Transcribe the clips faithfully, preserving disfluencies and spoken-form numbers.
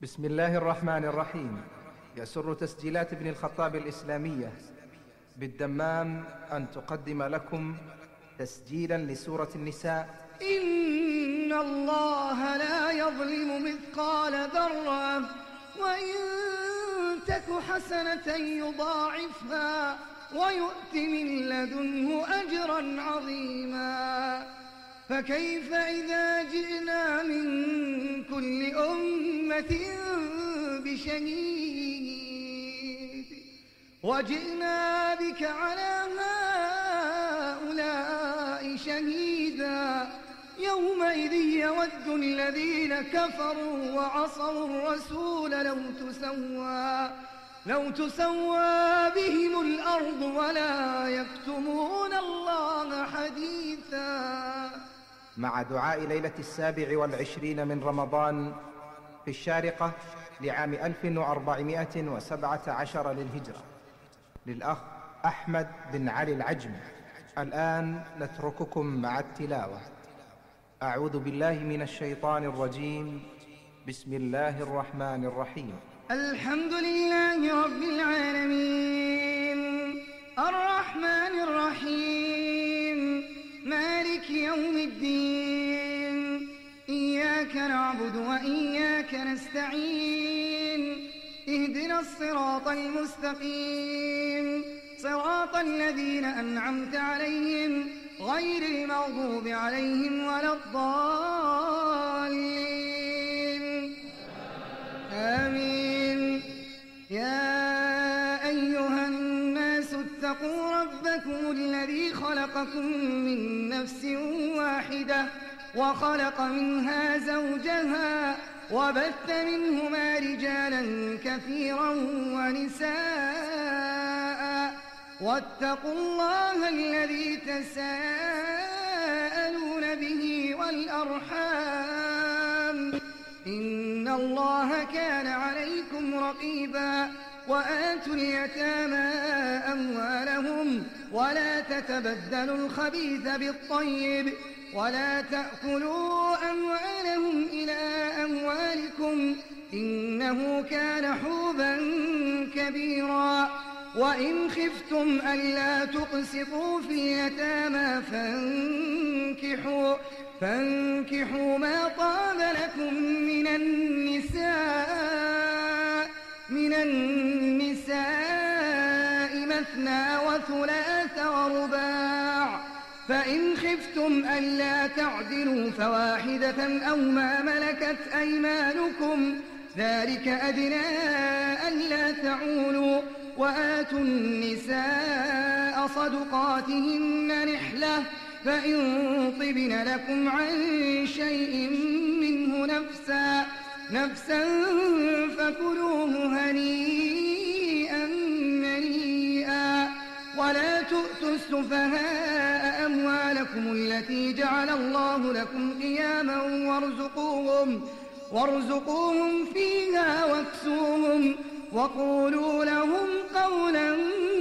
بسم الله الرحمن الرحيم. يسر تسجيلات ابن الخطاب الإسلامية بالدمام أن تقدم لكم تسجيلا لسورة النساء. إن الله لا يظلم مثقال ذرة وإن تك حسنة يضاعفها ويؤت من لدنه أجرا عظيما. فكيف إذا جئنا من كل أمة بشهيد وجئنا بك على هؤلاء شهيدا يومئذ يود الذين كفروا وعصوا الرسول لو تسوى لو تسوى بهم الأرض ولا يكتمون الله حديثا. مع دعاء ليلة السابع والعشرين من رمضان في الشارقة لعام ألف وأربعمائة وسبعة عشر للهجرة، للأخ أحمد بن علي العجمي. الآن نترككم مع التلاوة. أعوذ بالله من الشيطان الرجيم. بسم الله الرحمن الرحيم. الحمد لله رب العالمين الرحمن الرحيم مالك يوم الدين. إياك نعبد وإياك نستعين. اهدنا الصراط المستقيم صراط الذين أنعمت عليهم غير المغضوب عليهم ولا الضالين. آمين. يا أيها الناس اتقوا ربكم الذي خلقكم من نفس واحدة وخلق منها زوجها وبث منهما رجالا كثيرا ونساء واتقوا الله الذي تساءلون به والأرحام إن الله كان عليكم رقيبا. وآتوا اليتامى أموالهم ولا تتبدلوا الخبيث بالطيب ولا تأكلوا أموالهم إلى أموالكم إنه كان حوبا كبيرا. وإن خفتم ألا تقسطوا في اليتامى فانكحوا فانكحوا ما طاب لكم من النساء من النساء مثنى وثلاث ورباع. فإن خفتم ألا تعدلوا فواحدة أو ما ملكت أيمانكم ذلك أدنى ألا تعولوا. وآتوا النساء صدقاتهن نحلة فإن طبن لكم عن شيء منه نفسا نفسا فكلوه هنيئا مريئا. ولا تؤتوا السفهاء أموالكم التي جعل الله لكم قياما وارزقوهم وارزقوهم فيها واكسوهم وقولوا لهم قولا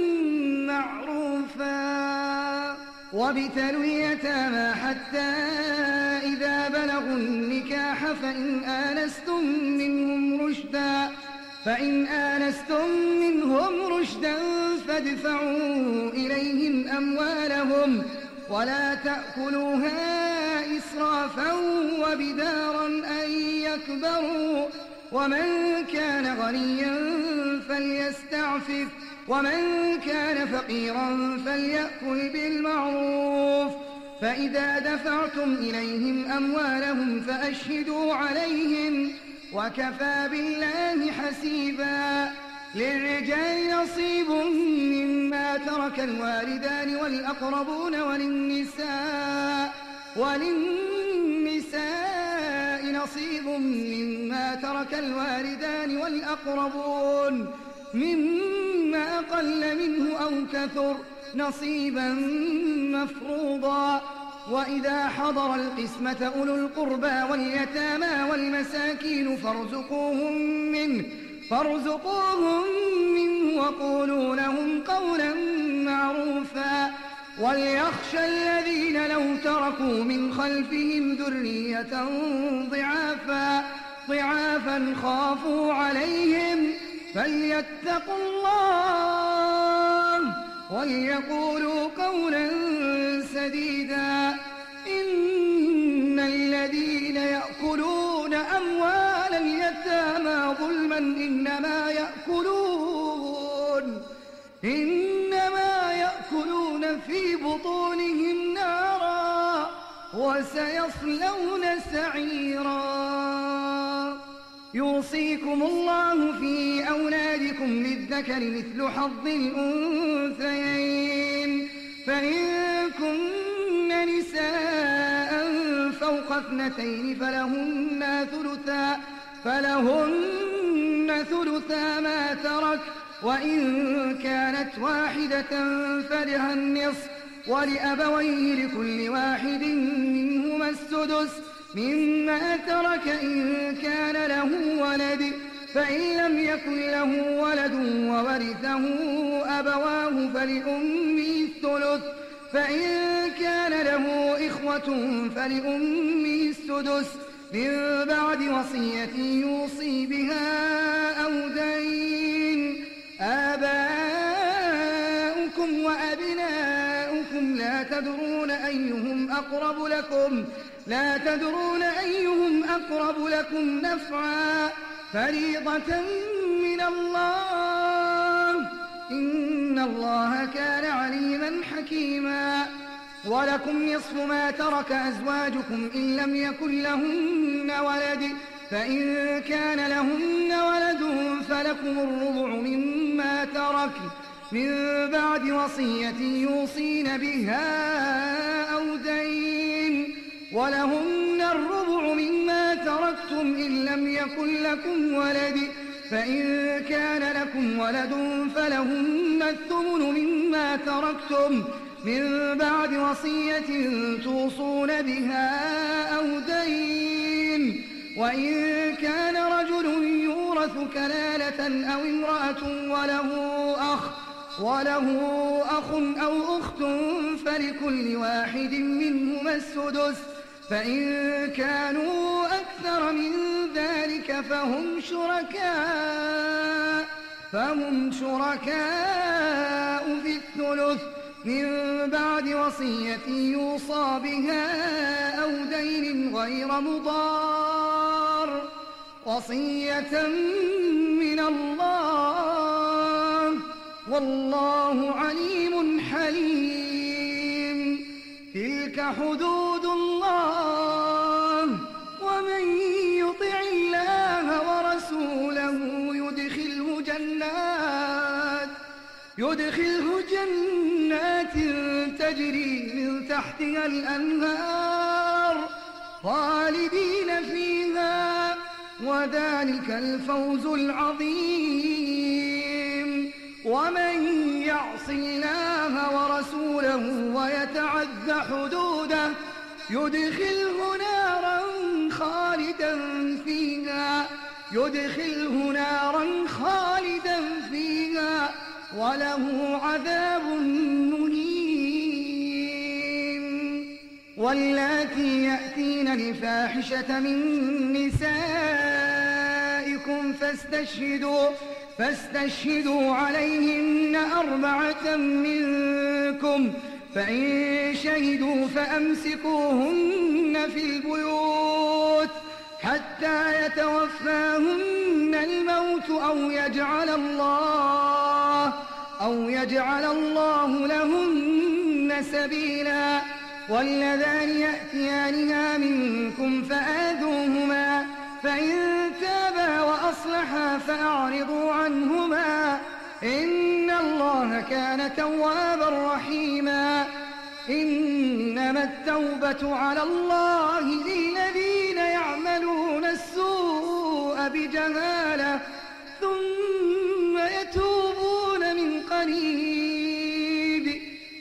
معروفا. وابتلوا اليتامى حتى إذا بلغوا النكاح فإن آنستم منهم رشدا فإن آنستم منهم رشدا فادفعوا إليهم أموالهم ولا تأكلوها إسرافا وبدارا أن يكبروا. ومن كان غنيا فليستعفف ومن كان فقيرا فليأكل بالمعروف. فإذا دفعتم إليهم أموالهم فأشهدوا عليهم وكفى بالله حسيبا. للرجال نصيب مما ترك الوالدان والأقربون وللنساء وللنساء نصيب مما ترك الوالدان والأقربون مما قل منه أو كثر نصيبا مفروضا. وإذا حضر القسمة أولو القربى واليتامى والمساكين فارزقوهم منه فارزقوهم منه وقولوا لهم قولا معروفا. وليخشى الذين لو تركوا من خلفهم ذرية ضعافا ضعافا خافوا عليهم فليتقوا الله وليقولوا قولا سديدا. إن الذين يأكلون أموال اليتامى ظلما إنما يأكلون إنما يأكلون في بطونهم نارا وسيصلون سعيرا. يوصيكم الله في أولادكم للذكر مثل حظ الأنثيين فإن كن نساء فوق اثنتين فلهن ثلثا فلهن ثلثا ما ترك وإن كانت واحدة فلها النصف ولأبويه لكل واحد منهما السدس مما ترك إن كان له ولد فإن لم يكن له ولد وورثه أبواه فلأمه الثلث فإن كان له إخوة فلأمه السدس من بعد وصية يوصي بها أو دين. آباؤكم وأبناؤكم لا تدرون أيهم أقرب لكم لا تدرون أيهم أقرب لكم نفعا فريضة من الله إن الله كان عليما حكيما. ولكم نصف ما ترك أزواجكم إن لم يكن لهن ولد فإن كان لهن ولد فلكم الربع مما ترك من بعد وصية يوصين بها أو دين ولهن الربع مما تركتم إن لم يكن لكم ولد فإن كان لكم ولد فلهن الثمن مما تركتم من بعد وصية توصون بها أو دين. وإن كان رجل يورث كلالة أو امرأة وله أخ وله أخ أو أخت فلكل واحد منهما السدس فإن كانوا أكثر من ذلك فهم شركاء فهم شركاء في الثلث من بعد وصية يوصى بها أو دين غير مضار وصية من الله والله عليم حليم. تلك حدود الله ومن يطع الله ورسوله يدخله جنات يدخله جنات تجري من تحتها الأنهار خالدين فيها وذلك الفوز العظيم. ومن يعص الله ورسوله ويتعد حدوده يدخله نارا خالدا فيها يدخله نارا خالدا فيها وله عذاب مهين. واللاتي يأتين الفاحشة من نسائكم فاستشهدوا فاستشهدوا عليهن أربعة منكم فإن شهدوا فأمسكوهن في البيوت حتى يتوفاهن الموت أو يجعل الله أو يجعل الله لهن سبيلا. واللذان يأتيانها منكم فآذوهما فإن تابا وأصلحا فأعرضوا عنهما إن الله كان توابا رحيما. إنما التوبة على الله للذين يعملون السوء بجهالة ثم يتوبون من قريب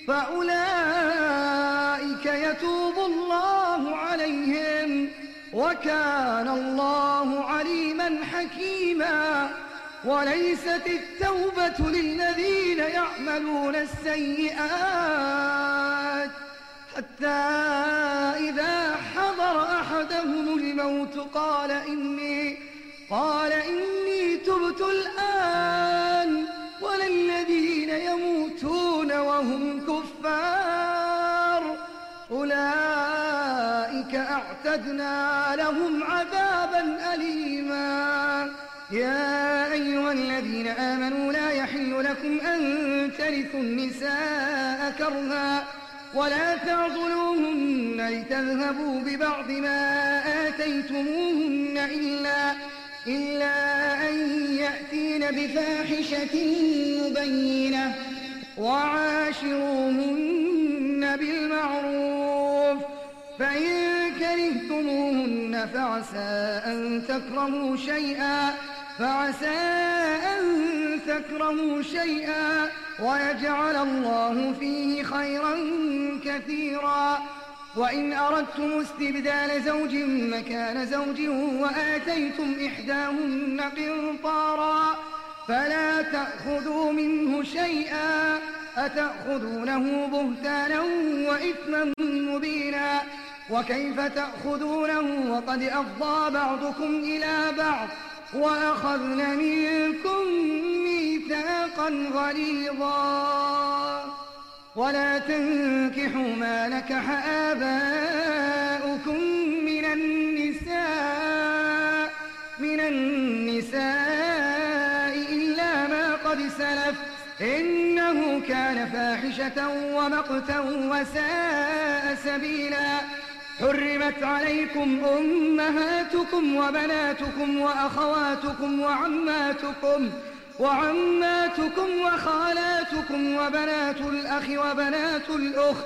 فأولئك يتوب الله عليهم وكان الله عليما حكيما. وليست التوبة للذين يعملون السيئات حتى إذا حضر حضر أحدهم الموت قال إني قال إني تبت الآن ولا الذين يموتون وهم كفار أولئك أعتدنا لهم عذابا أليما. يا أيها الذين آمنوا لا يحل لكم أن ترثوا النساء كرها ولا تعضلوهن لتذهبوا ببعض ما آتيتموهن إلا, إلا أن يأتين بفاحشة مبينة وعاشروهن بالمعروف فإن كرهتموهن فعسى أن تكرهوا شيئا فعسى أن تكرهوا شيئا ويجعل الله فيه خيرا كثيرا. وإن أردتم استبدال زوج مكان زوج وآتيتم إحداهن قنطارا فلا تأخذوا منه شيئا أتأخذونه بهتانا وإثما مبينا. وكيف تأخذونه وقد أفضى بعضكم إلى بعض وأخذن منكم ميثاقا غليظا. ولا تنكحوا ما نكح آباؤكم من النساء من النساء إلا ما قد سلف إنه كان فاحشة ومقتا وساء سبيلا. حرمت عليكم أمهاتكم وبناتكم وأخواتكم وعماتكم وعماتكم وخالاتكم وبنات الأخ وبنات الأخت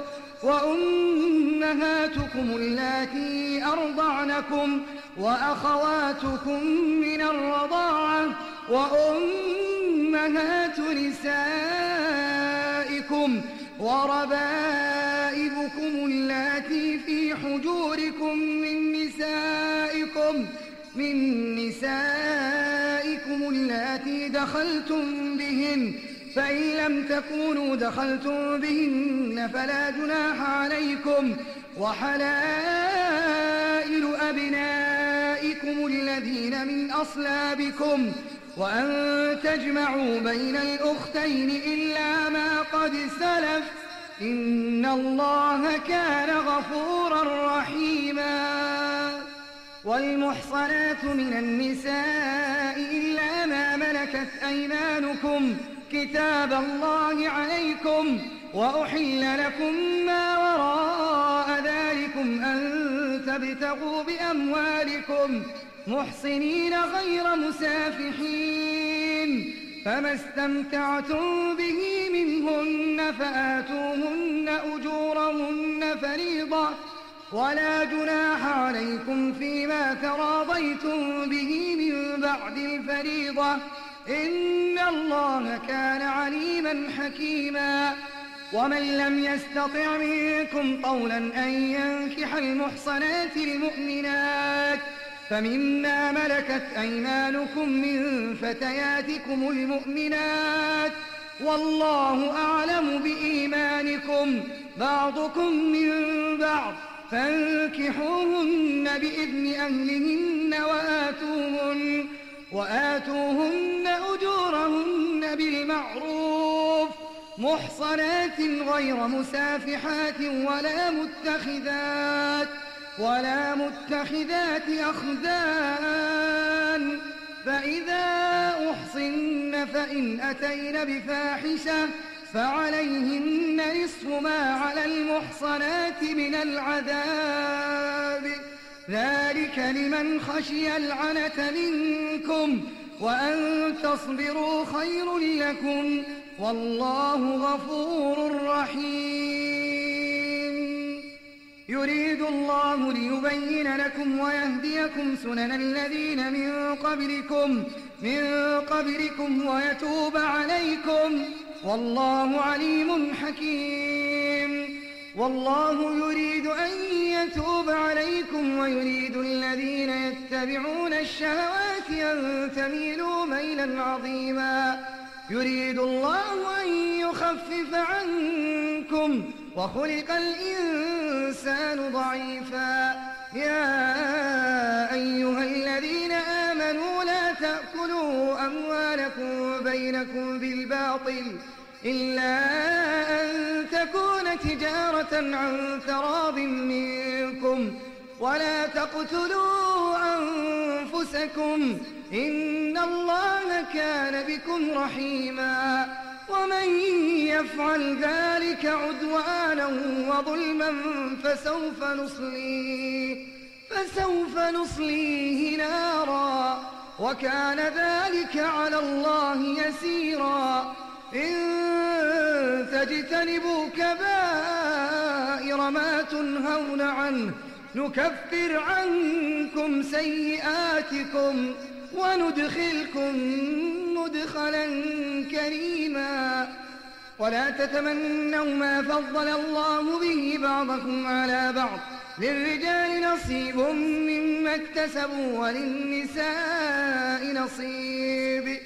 وأمهاتكم اللاتي أرضعنكم وأخواتكم من الرضاعة وأمهات نسائكم وربائبكم اللاتي في حجوركم من نسائكم من نسائكم اللاتي دخلتم بهن فإن لم تكونوا دخلتم بهن فلا جناح عليكم وحلائل أبنائكم الذين من أصلابكم وأن تجمعوا بين الأختين إلا ما قد سلف إن الله كان غفورا رحيما. والمحصنات من النساء إلا ما ملكت أيمانكم كتاب الله عليكم وأحل لكم ما وراء ذلكم أن تبتغوا بأموالكم محصنين غير مسافحين فما استمتعتم به منهن فآتوهن أجورهن فريضة ولا جناح عليكم فيما تراضيتم به من بعد الفريضة إن الله كان عليما حكيما. ومن لم يستطع منكم طولا أن ينكح المحصنات المؤمنات فمما ملكت أيمانكم من فتياتكم المؤمنات والله أعلم بإيمانكم بعضكم من بعض فانكحوهن بإذن أهلهن وآتوهن, وآتوهن أجورهن بالمعروف محصنات غير مسافحات ولا متخذات ولا متخذات أخدان فإذا أحصن فإن أتين بفاحشة فعليهن نصف ما على المحصنات من العذاب ذلك لمن خشي العنة منكم وأن تصبروا خير لكم والله غفور رحيم. يريد الله ليبين لكم ويهديكم سنن الذين من قبلكم من قبلكم ويتوب عليكم والله عليم حكيم. والله يريد أن يتوب عليكم ويريد الذين يتبعون الشهوات أن تميلوا ميلا عظيما. يريد الله أن يخفف عنكم وخلق الإنسان ضعيفا يا أيها الذين آمنوا لا تأكلوا أموالكم بينكم بالباطل إلا أن تكون تجارة عن تراض منكم ولا تقتلوا أنفسكم إن الله كان بكم رحيما ومن يفعل ذلك عدوانا وظلما فسوف نصليه فسوف نصليه نارا وكان ذلك على الله يسيرا إن تجتنبوا كبائر ما تنهون عنه نكفر عنكم سيئاتكم وندخلكم مدخلا كريما ولا تتمنوا ما فضل الله به بعضكم على بعض للرجال نصيب مما اكتسبوا وللنساء نصيب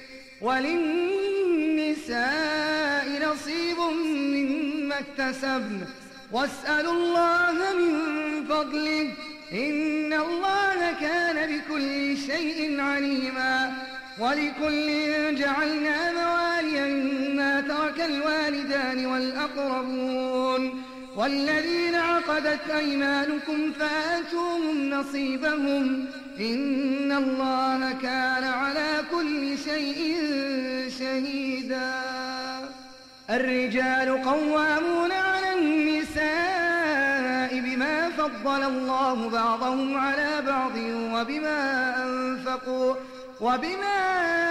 وللنساء نصيب مما اكتسبن واسألوا الله من فضله إن الله كان بكل شيء عليما ولكل جعلنا مواليا مما ترك الوالدان والأقربون والذين عقدت أيمانكم فآتوهم نصيبهم إن الله كان على كل شيء شهيدا الرجال قوامون على النساء بما فضل الله بعضهم على بعض وبما أنفقوا وبما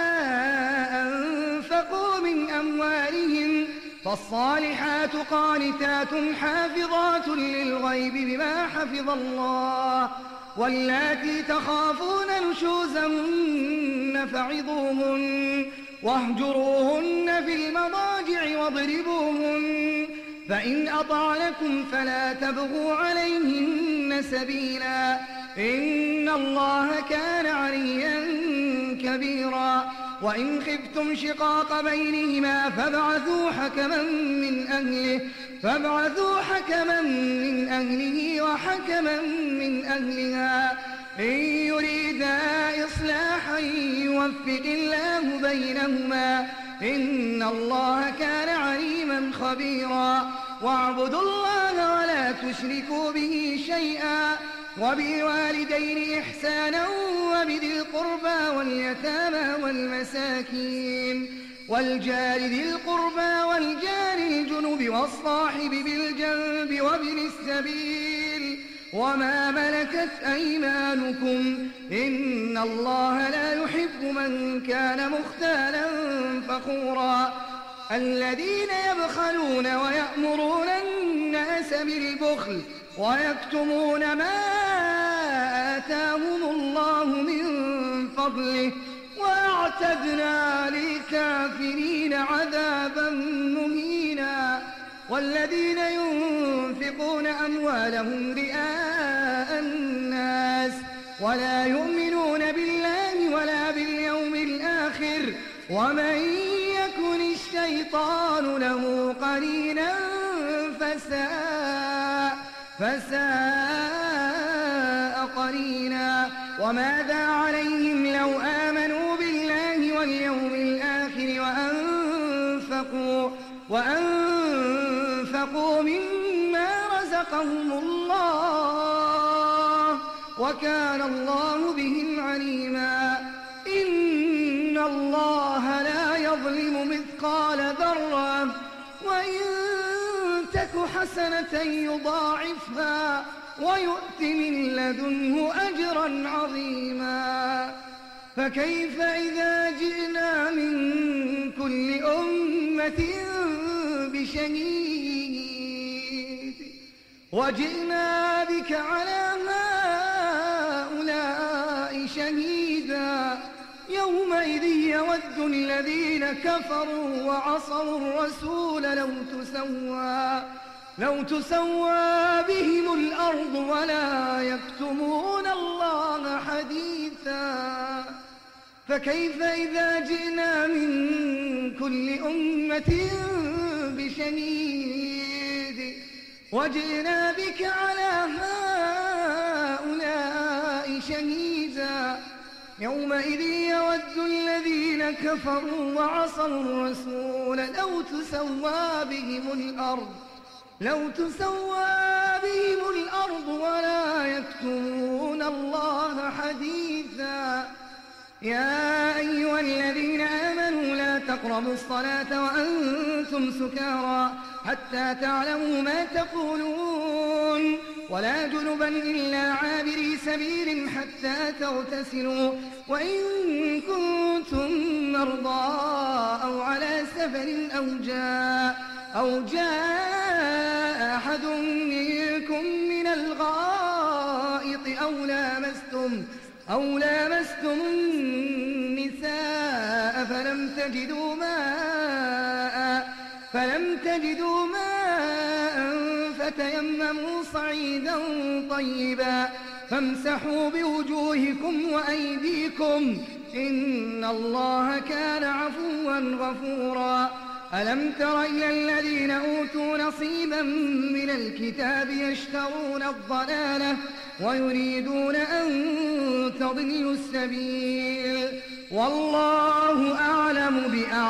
أنفقوا من أموالهم فالصالحات قانتات حافظات للغيب بما حفظ الله واللاتي تخافون نشوزهن فعظوهن واهجروهن في المضاجع واضربوهن فإن أطعنكم فلا تبغوا عليهن سبيلا إن الله كان عليا كبيرا وإن خفتم شقاق بينهما فابعثوا حكما من أهله فابعثوا حكما من أهله وحكما من أهلها إن يريدا إصلاحا يوفق الله بينهما إن الله كان عليما خبيرا واعبدوا الله ولا تشركوا به شيئا وبالوالدين إحسانا وبذي القربى واليتامى والمساكين والجار ذي القربى والجار الجنب والصاحب بالجنب وابن السبيل وما ملكت أيمانكم إن الله لا يحب من كان مختالا فخورا الذين يبخلون ويأمرون الناس بالبخل ويكتمون ما آتاهم الله من فضله وأعتدنا للكافرين عذابا مهينا والذين ينفقون أموالهم رئاء الناس ولا يؤمنون بالله ولا باليوم الآخر ومن يكن الشيطان له قرينا فساء فساء قرينا وماذا عليهم لو آمنوا بالله واليوم الآخر وأنفقوا وأنفقوا مما رزقهم الله وكان الله بهم عليما إن الله لا يظلم مثقال ذرة وإن تك حسنة يضاعفها ويؤت من لدنه أجرا عظيما فكيف إذا جئنا من كل أمة بشهيد وجئنا بك على هؤلاء شهيدا يومئذ يود الذين كفروا وعصوا الرسول لو تسوى لو تسوى بهم الأرض ولا يكتمون الله حديثا فكيف إذا جئنا من كل أمة بشهيد وجئنا بك على هؤلاء شهيدا يومئذ يود الذين كفروا وعصوا الرسول لو تسوى بهم الأرض لو تسوى بهم الأرض ولا يكتمون الله حديثا يا أيها الذين آمنوا لا تقربوا الصلاة وأنتم سكارى حتى تعلموا ما تقولون ولا جنبا إلا عابري سبيل حتى تغتسلوا وإن كنتم مرضى أو على سفر أو جاء أو جاء أحد منكم من الغائط أو لامستم أو لامستم النساء فلم تجدوا ماء فلم تجدوا ماء فتيمموا صعيدا طيبا فامسحوا بوجوهكم وأيديكم إن الله كان عفوا غفورا ألم تر إلى الذين أوتوا نصيبا من الكتاب يشترون الضلالة ويريدون أن تضلوا السبيل والله أعلم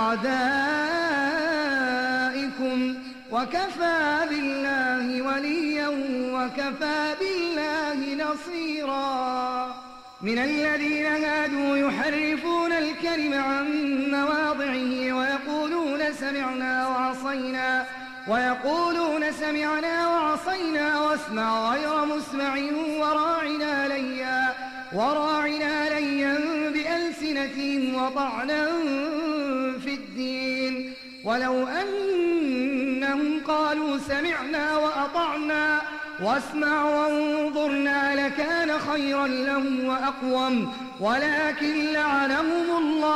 بأعدائكم وكفى بالله وليا وكفى بالله نصيرا من الذين هادوا يحرفون الكلم عن مواضعه ويقولون سمعنا وعصينا ويقولون سمعنا وعصينا واسمع غير مسمع وراعنا ليا وراعنا ليا بألسنتهم وطعنا في الدين ولو أنهم قالوا سمعنا وأطعنا واسمع وانظرنا لكان خيرا لهم وأقوم ولكن لعنهم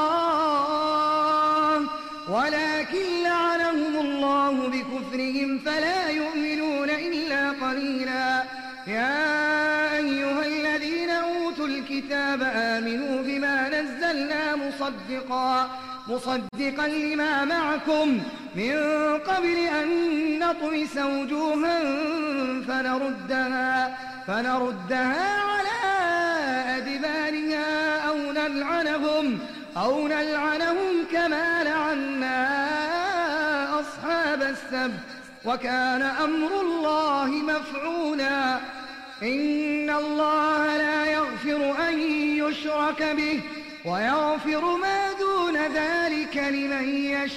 الله ولكن لعنهم الله بكفرهم فلا يؤمنون إلا قليلا يا أيها الذين أوتوا الكتاب آمنوا بما نزلنا مصدقا مصدقا لما معكم من قبل أن نطمس وجوها فنردها فنردها على أدبارها أو نلعنهم أو نلعنهم كما لعنا أصحاب السبت وكان أمر الله مفعولا إن الله لا يغفر أن يشرك به ويغفر ما دون ذلك لمن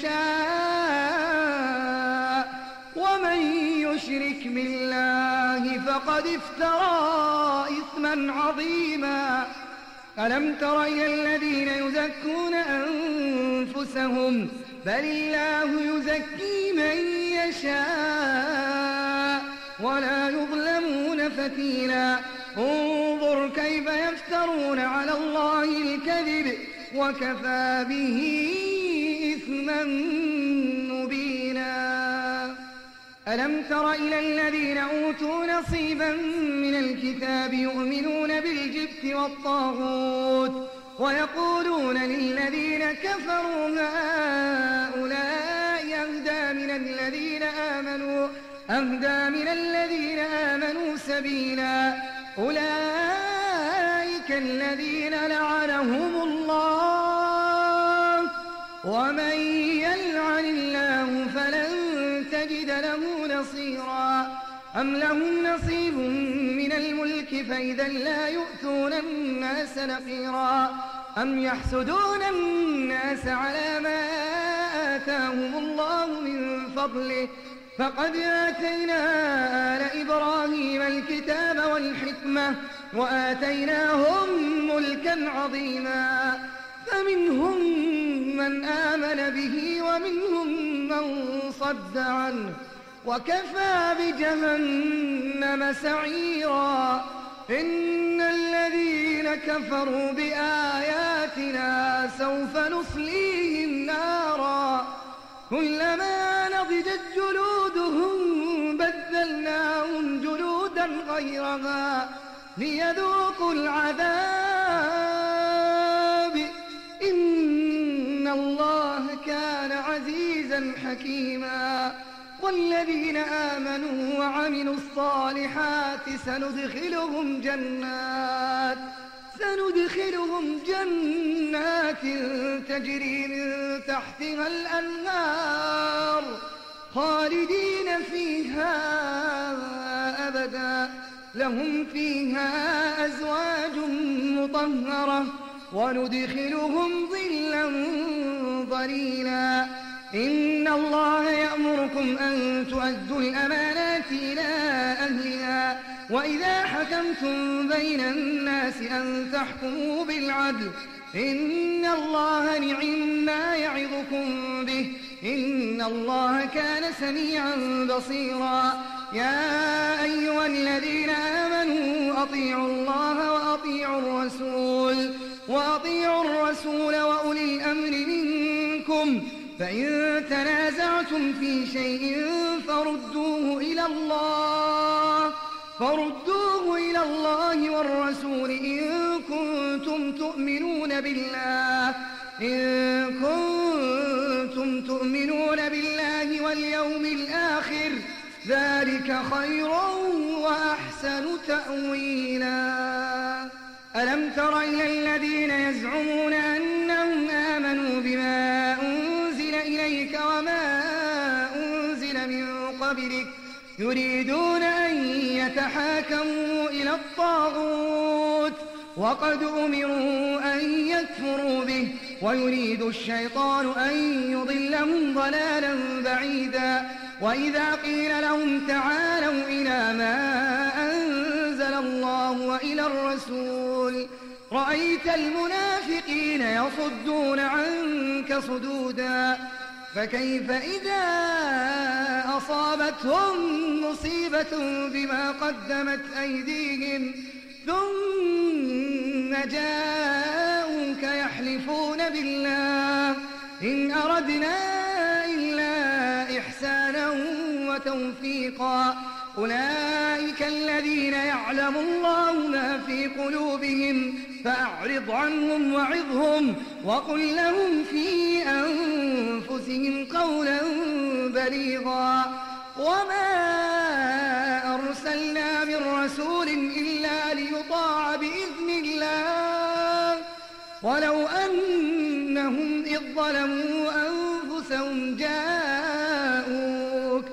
يشاء ومن يشرك بالله فقد افترى إثما عظيما ألم تر إلى الذين يزكون أنفسهم بل الله يزكي من يشاء ولا يظلمون فتيلا انظر كيف يفترون على الله الكذب وكفى به إثما مبينا ألم تر إلى الذين أوتوا نصيبا من الكتاب يؤمنون بالجبت والطاغوت ويقولون للذين كفروا هؤلاء أهدى من الذين آمنوا أهدى من الذين آمنوا سبيلا أولئك الذين لعنهم الله ومن يلعن الله فلن تجد له نصيرا أم لهم نصيب من الملك فإذا لا يؤتون الناس نقيرا أم يحسدون الناس على ما آتاهم الله من فضله فقد آتينا آل إبراهيم الكتاب والحكمة وآتيناهم ملكا عظيما فمنهم من آمن به ومنهم من صد عنه وكفى بجهنم سعيرا إن الذين كفروا بآياتنا سوف نصليهم نارا كلما نضجت جلودهم بدلناهم جلودا غيرها ليذوقوا العذاب إن الله كان عزيزا حكيما والذين آمنوا وعملوا الصالحات سندخلهم جنات سندخلهم جنات تجري من تحتها الأنهار خالدين فيها أبدا لهم فيها أزواج مطهرة وندخلهم ظلا ظليلا إن الله يأمركم أن تؤدوا الأمانات إلى أهلها وإذا حكمتم بين الناس أن تحكموا بالعدل إن الله نعم يعظكم به إن الله كان سميعا بصيرا يا أيها الذين آمنوا أطيعوا الله وأطيعوا الرسول وأطيعوا الرسول وأولي الأمر منكم فإن تنازعتم في شيء فردوه إلى الله فردوه إلى الله والرسول إن كنتم تؤمنون بالله إن كنتم تؤمنون بالله واليوم الآخر ذلك خير وأحسن تأويلا ألم تر إلى الذين يزعمون أنهم آمنوا بما أنزل إليك وما أنزل من قبلك يريدون أن يتحاكموا إلى الطاغوت وقد أمروا أن يكفروا به ويريد الشيطان أن يضلهم ضلالا بعيدا وإذا قيل لهم تعالوا إلى ما أنزل الله وإلى الرسول رأيت المنافقين يصدون عنك صدودا فكيف إذا أصابتهم مصيبة بما قدمت أيديهم ثم جاءوك يحلفون بالله إن أردنا إلا إحسانا وتوفيقا أولئك الذين يعلم الله ما في قلوبهم فأعرض عنهم وعظهم وقل لهم في أنفسهم قولا بليغا وما أرسلنا من رسول إلا ليطاع بإذن الله ولو أنهم إذ ظلموا أنفسهم جاءوك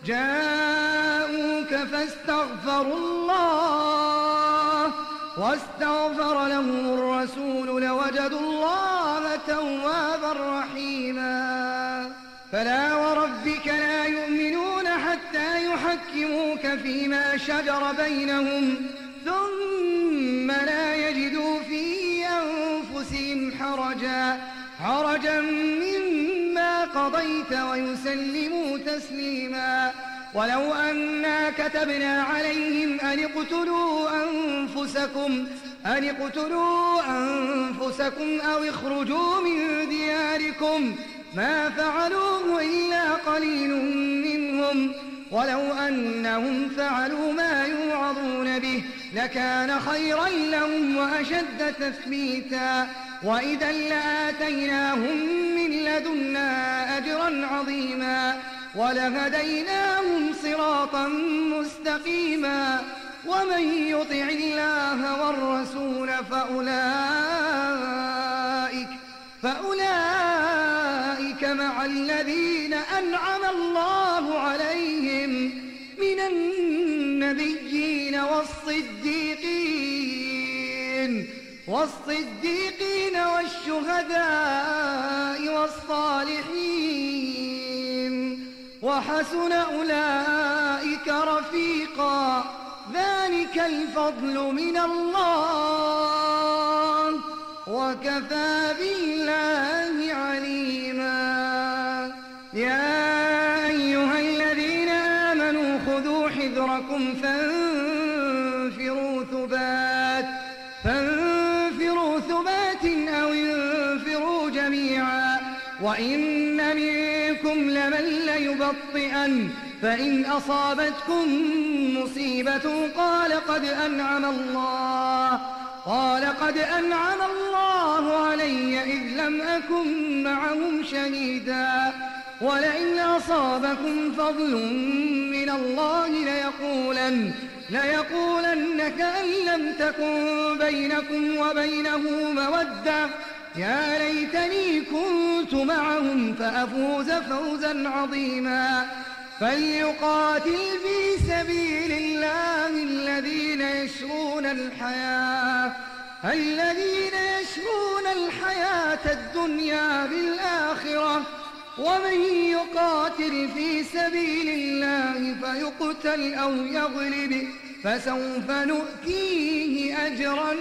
جاءوك فاستغفروا الله واستغفر لهم الرسول لوجدوا الله توابا رحيما فلا وربك لا يؤمنون حتى يحكموك فيما شجر بينهم ثم لا يجدوا في أنفسهم حرجا حرجا مما قضيت ويسلموا تسليما ولو أنا كتبنا عليهم أن اقتلوا أنفسكم أن اقتلوا أنفسكم أو اخرجوا من دياركم ما فعلوه إلا قليل منهم ولو أنهم فعلوا ما يوعظون به لكان خيرا لهم وأشد تثبيتا وإذا لآتيناهم من لدنا أجرا عظيما ولهديناهم صراطا مستقيما ومن يطع الله والرسول فأولئك فأولئك مع الذين أنعم الله عليهم من النبيين والصديقين والصديقين والشهداء والصالحين وحسن أولئك رفيقا ذلك الفضل من الله وكفى بالله عليما يا أيها الذين آمنوا خذوا حذركم فانفروا ثبات فانفروا ثبات أو انفروا جميعا وإن منكم لمن ليبطئن فإن أصابتكم مصيبة قال قد أنعم الله قال قد أنعم الله علي إذ لم أكن معهم شهيدا ولئن أصابكم فضل من الله ليقولن ليقولن كأن لم تكن بينكم وبينه مودة يا ليتني كنت معهم فأفوز فوزا عظيما فليقاتل في سبيل الله الذين يشرون الحياة الذين يشرون الحياة الدنيا بالآخرة ومن يقاتل في سبيل الله فيقتل أو يغلب فسوف نؤتيه أجرا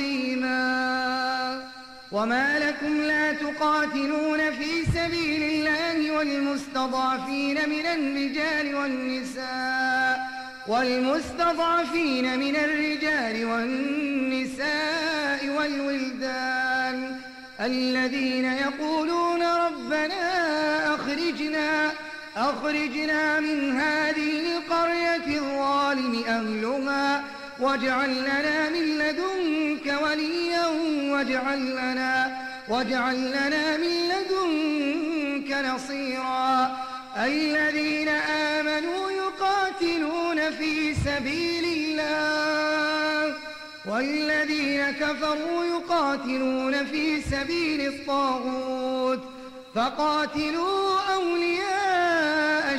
عظيما وما لكم لا تقاتلون في سبيل الله والمستضعفين من الرجال والنساء والمستضعفين من الرجال والنساء والولدان الذين يقولون ربنا أخرجنا أخرجنا من هذه القرية الظالم أهلها واجعل لنا من لدنك وليا واجعل لنا واجعل لنا من لدنك نصيرا الذين آمنوا يقاتلون في سبيل الله والذين كفروا يقاتلون في سبيل الطاغوت فقاتلوا أولياء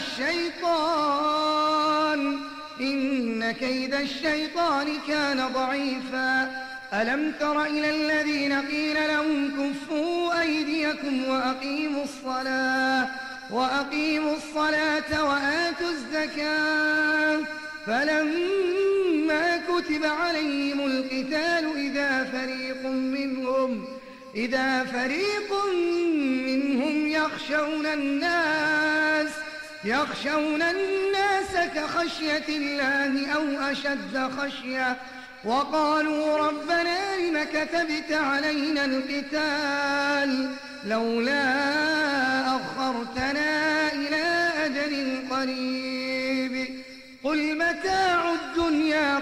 الشيطان إن كيد الشيطان كان ضعيفا ألم تر إلى الذين قيل لهم كفوا أيديكم وأقيموا الصلاة وأقيموا الصلاة وآتوا الزكاة فلما كتب عليهم القتال إذا فريق منهم إذا فريق منهم يخشون الناس يخشون الناس كخشية الله أو أشد خشية وقالوا ربنا لم كتبت علينا القتال لولا أخرتنا إلى أجل قريب قل متاع الدنيا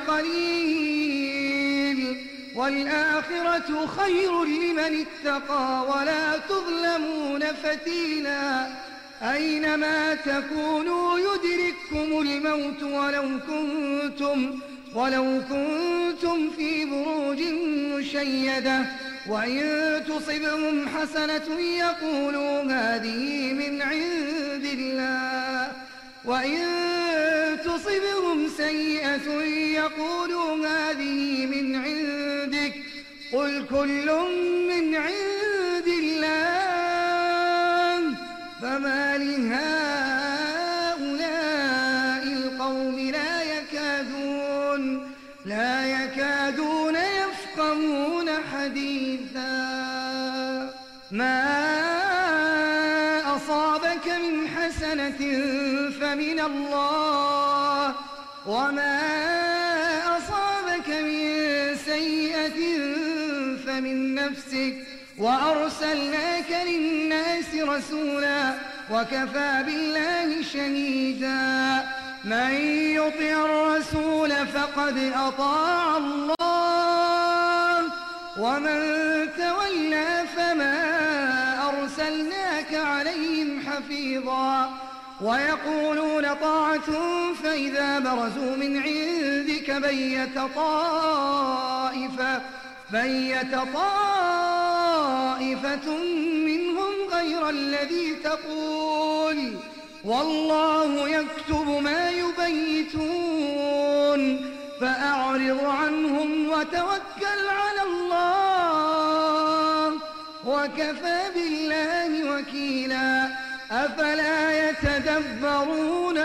قليل والآخرة خير لمن اتقى ولا تظلمون فتيلا أينما تكونوا يدرككم الموت ولو كنتم ولو كنتم في بروج مشيدة وإن تصبهم حسنة يقولوا هذه من عند الله وإن تصبهم سيئة يقولوا هذه من عندك قل كل من عند الله فما لهؤلاء القوم لا يكادون لا يكادون يفقهون حديثا ما أصابك من حسنة فمن الله وما أصابك من سيئة فمن نفسك وأرسلناك للناس رسولا وكفى بالله شهيدا من يطع الرسول فقد أطاع الله ومن تولى فما أرسلناك عليهم حفيظا ويقولون طاعة فإذا برزوا من عندك بيت طائفة بيت طائفة منهم غير الذي تقول والله يكتب ما يبيتون فأعرض عنهم وتوكل على الله وكفى بالله وكيلا أفلا يتدبرون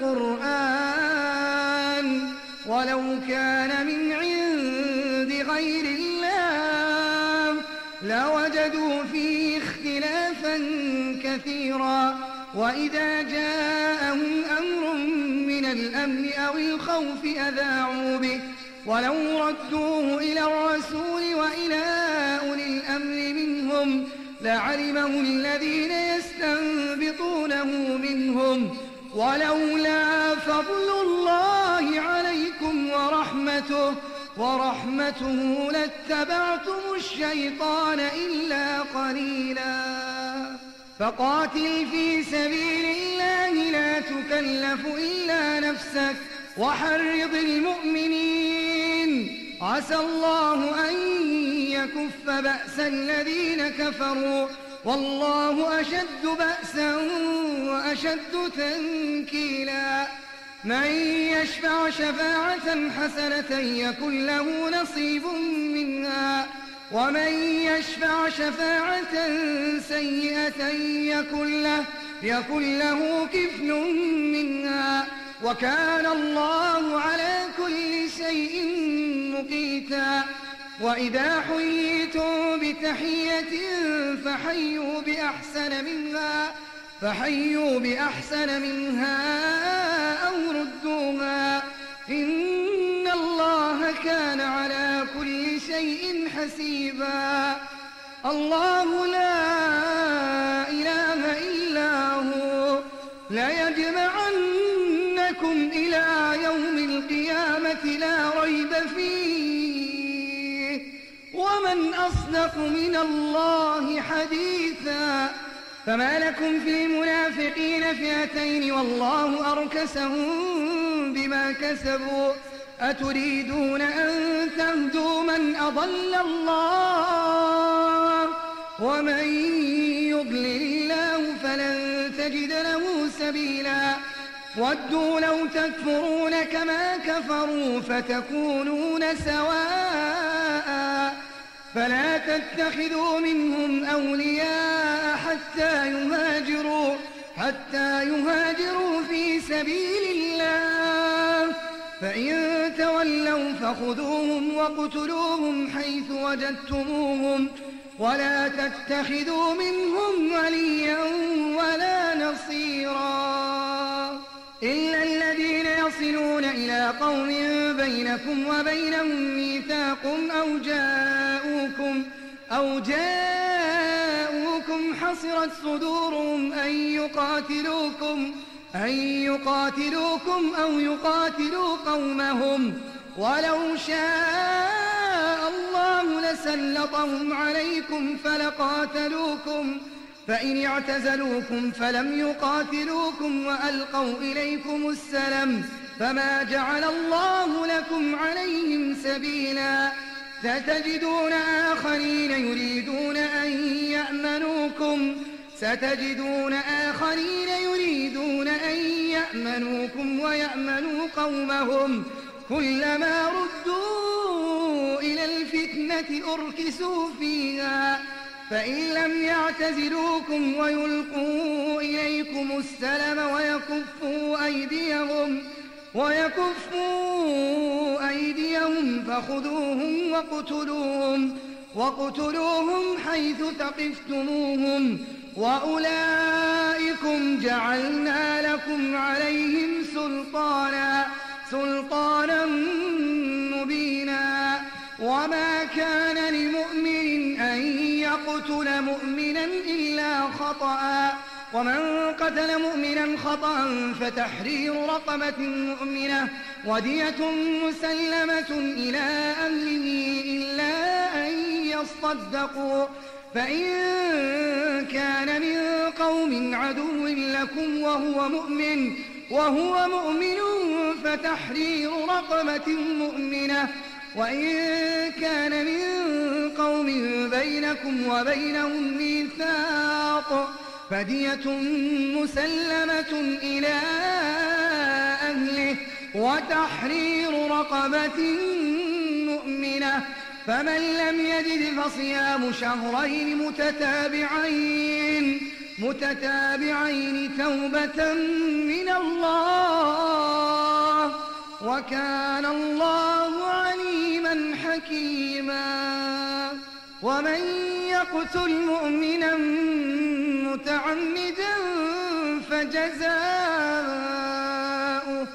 القرآن ولو كان من عند غير الله لوجدوا فيه اختلافا كثيرا وإذا جاءهم أمر من الأمن أو الخوف أذاعوا به ولو ردوه إلى الرسول وإلى أولي الأمر منهم لعلمه الذين يستنبطونه منهم ولولا فضل الله عليكم ورحمته ورحمته لاتبعتم الشيطان إلا قليلا فقاتل في سبيل الله لا تكلف إلا نفسك وحرض المؤمنين عسى الله أن يكف بأس الذين كفروا والله أشد بأسا وأشد تنكيلا من يشفع شفاعة حسنة يكن له نصيب منها ومن يشفع شفاعة سيئة يكن له, يكن له كفل منها وكان الله على كل شيء مقيتا وإذا حييتم بتحية فحيوا بأحسن منها فحيوا بأحسن منها أو ردوها إن الله كان على كل شيء حسيبا الله لا إله إلا هو ليجمعنكم إلى يوم القيامة لا ريب فيه ومن أصدق من الله حديثا فما لكم في المنافقين فئتين والله أركسهم بما كسبوا أتريدون أن تهدوا من أضل الله ومن يضلل الله فلن تجد له سبيلا ودوا لو تكفرون كما كفروا فتكونون سواء فلا تتخذوا منهم أولياء حتى يهاجروا حتى يهاجروا في سبيل الله فإن تولوا فخذوهم واقتلوهم حيث وجدتموهم ولا تتخذوا منهم وليا ولا نصيرا إلا الذين يصلون إلى قوم بينكم وبينهم ميثاق أو جاءوكم أو جاءوكم حصرت صدورهم أن يقاتلوكم أن يقاتلوكم أو يقاتلوا قومهم ولو شاء الله لسلطهم عليكم فلقاتلوكم فإن اعتزلوكم فلم يقاتلوكم وألقوا إليكم السلم فما جعل الله لكم عليهم سبيلا ستجدون آخرين يريدون أن يأمنوكم ستجدون آخرين يريدون أن يأمنوكم ويأمنوا قومهم كلما ردوا إلى الفتنة أركسوا فيها فإن لم يعتزلوكم ويلقوا إليكم السلم ويكفوا أيديهم ويكفوا أيديهم فخذوهم وقتلوهم وقتلوهم حيث ثقفتموهم وأولئكم جعلنا لكم عليهم سلطانا سلطانا مبينا وما كان لمؤمن أن يقتل مؤمنا إلا خطأ ومن قتل مؤمنا خطأ فتحرير رقبة مؤمنة ودية مسلمة إلى أهله إلا أن يصدقوا فإن كان من قوم عدو لكم وهو مؤمن وهو مؤمن فتحرير رقبة مؤمنة وإن كان من قوم بينكم وبينهم ميثاق فدية مسلمة إلى أهله وتحرير رقبة مؤمنة فمن لم يجد فصيام شهرين متتابعين متتابعين توبة من الله وكان الله عليما حكيما ومن يقتل مؤمنا متعمدا فجزاؤه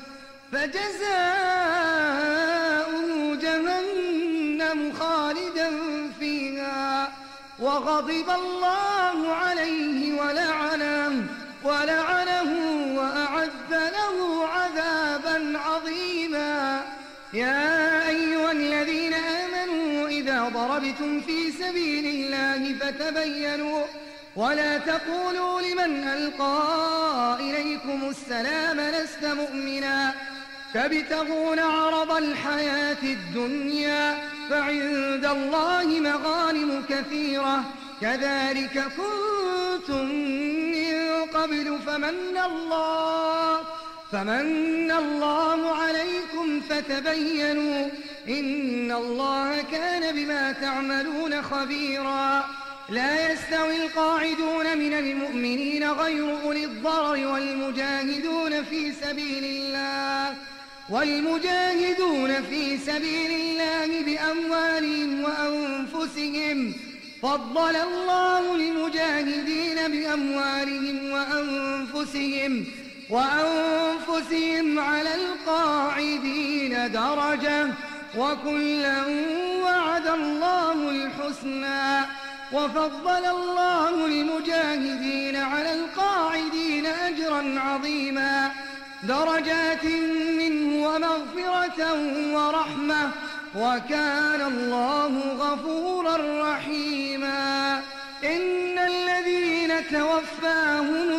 فجزاؤه جهنم خالدا فيها وغضب الله عليه ولعنه ولعنه وأعد له عذابا عظيما يا أيها الذين آمنوا إذا ضربتم في سبيل الله فتبينوا ولا تقولوا لمن ألقى إليكم السلام لست مؤمنا تبتغون عرض الحياة الدنيا فعند الله مغانم كثيرة كذلك كنتم من قبل فمن الله فمن الله عليكم فتبينوا إن الله كان بما تعملون خبيرا. لا يستوي القاعدون من المؤمنين غير أولي الضرر والمجاهدون في سبيل الله والمجاهدون في سبيل الله بأموالهم وأنفسهم فضل الله المجاهدين بأموالهم وأنفسهم وأنفسهم على القاعدين درجة وكلا وعد الله الحسنى وفضل الله المجاهدين على القاعدين أجرا عظيما درجات منه ومغفرة ورحمة وكان الله غفورا رحيما. إن الذين توفاهم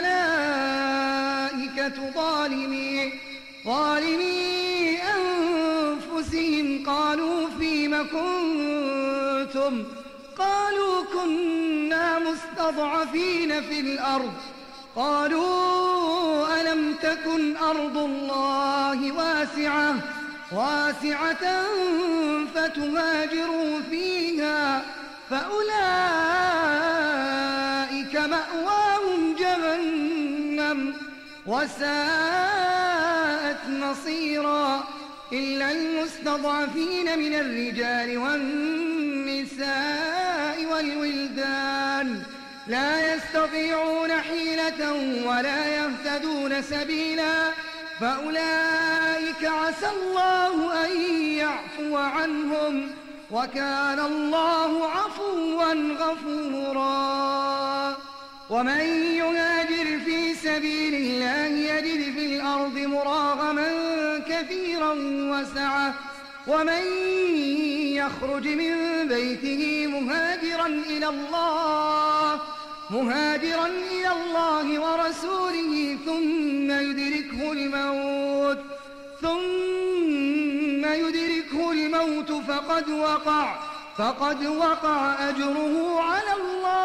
الملائكة ظالمي ظالمي أنفسهم قالوا فيم كنتم قالوا كنا مستضعفين في الأرض قالوا ألم تكن أرض الله واسعة واسعة فتهاجروا فيها فأولئك مأواهم جهنم وساءت مصيرا. إلا المستضعفين من الرجال والنساء والولدان لا يستطيعون حيلة ولا يهتدون سبيلا فأولئك عسى الله أن يعفو عنهم وكان الله عفوا غفورا. ومن يهاجر في سبيل الله يجد في الأرض مراغما كثيرا وسعة ومن يخرج من بيته مهاجرا إلى الله مهاجرا إلى الله ورسوله ثم يدركه الموت ثم يدركه الموت فقد وقع فقد وقع أجره على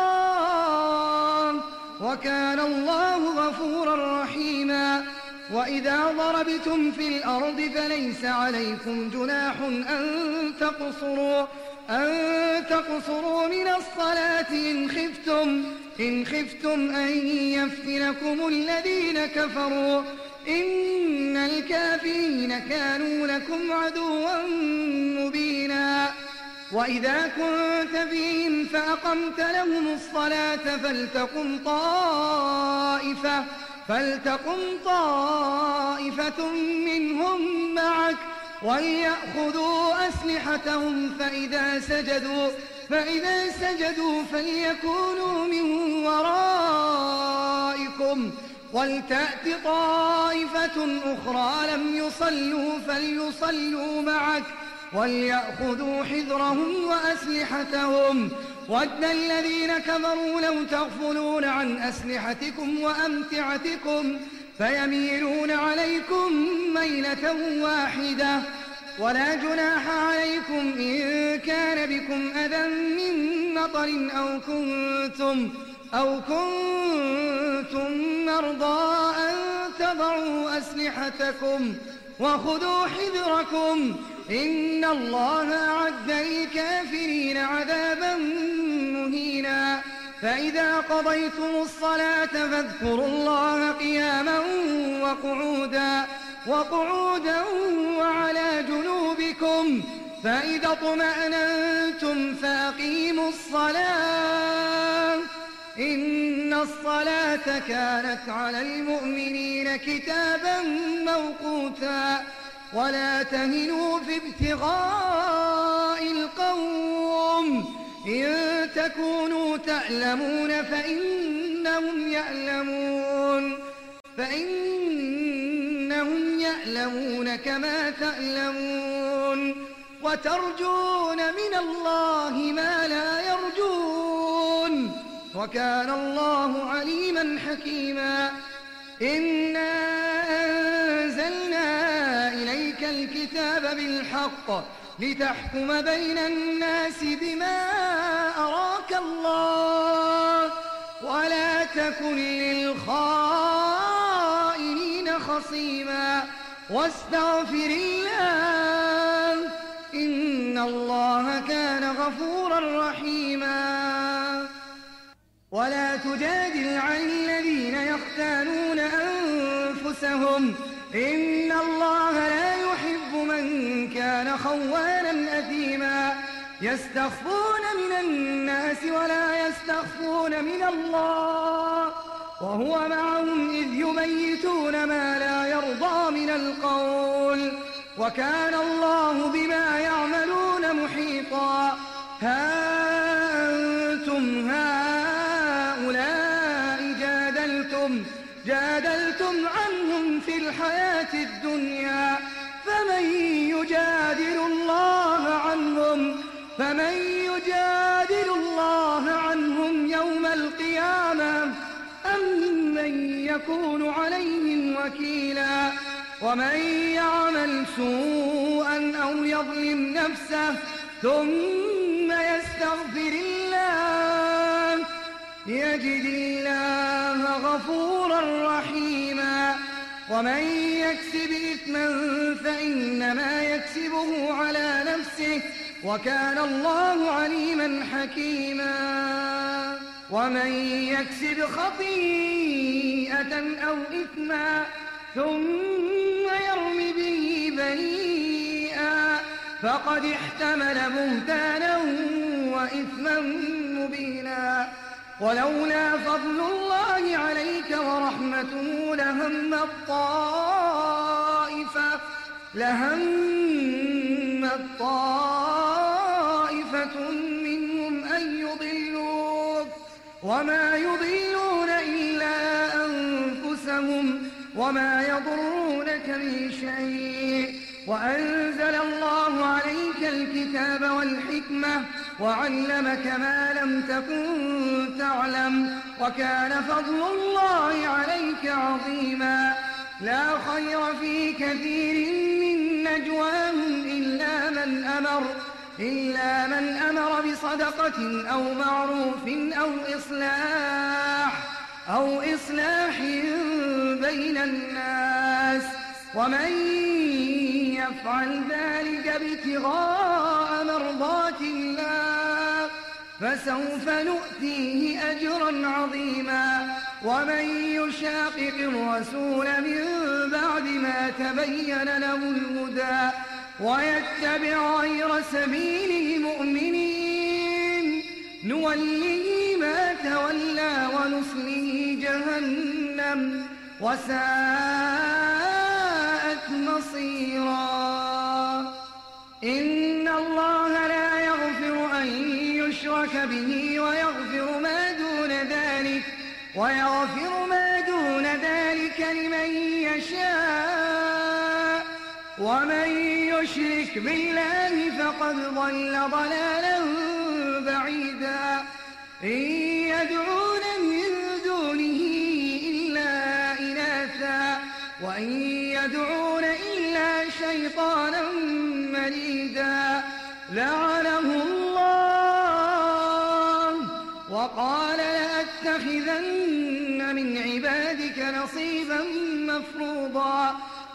الله وكان الله غفورا رحيما. وإذا ضربتم في الأرض فليس عليكم جناح أن تقصروا أن تقصروا من الصلاة إن خفتم إن خفتم أن يفتنكم الذين كفروا إن الكافرين كانوا لكم عدوا مبينا. وإذا كنت فيهم فأقمت لهم الصلاة فلتقم طائفة فلتقم طائفة منهم معك وليأخذوا أسلحتهم فإذا سجدوا فإذا سجدوا فليكونوا من ورائكم ولتأت طائفة أخرى لم يصلوا فليصلوا معك وليأخذوا حذرهم وأسلحتهم ود الذين كفروا لو تغفلون عن أسلحتكم وأمتعتكم فيميلون عليكم ميلة واحدة ولا جناح عليكم إن كان بكم أذى من مطر أو كنتم أو كنتم مرضى أن تضعوا أسلحتكم وخذوا حذركم إن الله أعد للكافرين عذابا مهينا. فإذا قضيتم الصلاة فاذكروا الله قياما وقعودا وقعودا وعلى جنوبكم فإذا اطمأننتم فأقيموا الصلاة إن الصلاة كانت على المؤمنين كتابا موقوتا. ولا تهنوا في ابتغاء القوم إن تكونوا تألمون فإنهم يألمون فإنهم يألمون كما تألمون وترجون من الله ما لا يرجون وكان الله عليما حكيما. إنا أنزلنا بالحق لتحكم بين الناس بما أراك الله ولا تكن للخائنين خصيما واستغفر الله إن الله كان غفورا رحيما. ولا تجادل عن الذين يختانون أنفسهم إن الله لا يحب من كان خوانا أثيما يستخفون من الناس ولا يستخفون من الله وهو معهم إذ يبيتون ما لا يرضى من القول وكان الله بما يعملون محيطا. ها أنتم هؤلاء جادلتم جادلتم عنهم في الحياة الدنيا فمن يجادل الله عنهم فمن يجادل الله عنهم يوم القيامة أم من يكون عليهم وكيلا. ومن يعمل سوءا أو يظلم نفسه ثم يستغفر الله يجد الله غفورا رحيما. ومن يكسب إثما فإنما يكسبه على نفسه وكان الله عليما حكيما. ومن يكسب خطيئة أو إثما ثم يرم به بريئا فقد احتمل بهتانا وإثما مبينا. ولولا فضل الله عليك ورحمته لهم الطائفة لهم الطائفة منهم أن يضلوك وما يضلون إلا أنفسهم وما يضرونك من شيء. وأنزل الله عليك الكتاب والحكمة وعلمك ما لم تكن تعلم وكان فضل الله عليك عظيما. لا خير في كثير من نجواهم إلا من أمر إلا من أمر بصدقة أو معروف أو إصلاح أو إصلاح بين الناس ومن يفعل ذلك ابتغاء مرضات الله فسوف نؤتيه أجرا عظيما. ومن يشاقق الرسول من بعد ما تبين له الهدى ويتبع غير سبيل المؤمنين نوله ما تولى ونصله جهنم وساءت مصيرا. إن الله لا يغفر أن يشرك به ويغفر ما دون ذلك ويغفر ما دون ذلك لمن يشاء ومن يشرك بالله فقد ضل ضلالا بعيدا. إن يدعون من دونه إلا إناثا وإن يدعون إلا شيطانا مريدا لعنه الله وقال لأتخذن من عبادك نصيبا مفروضا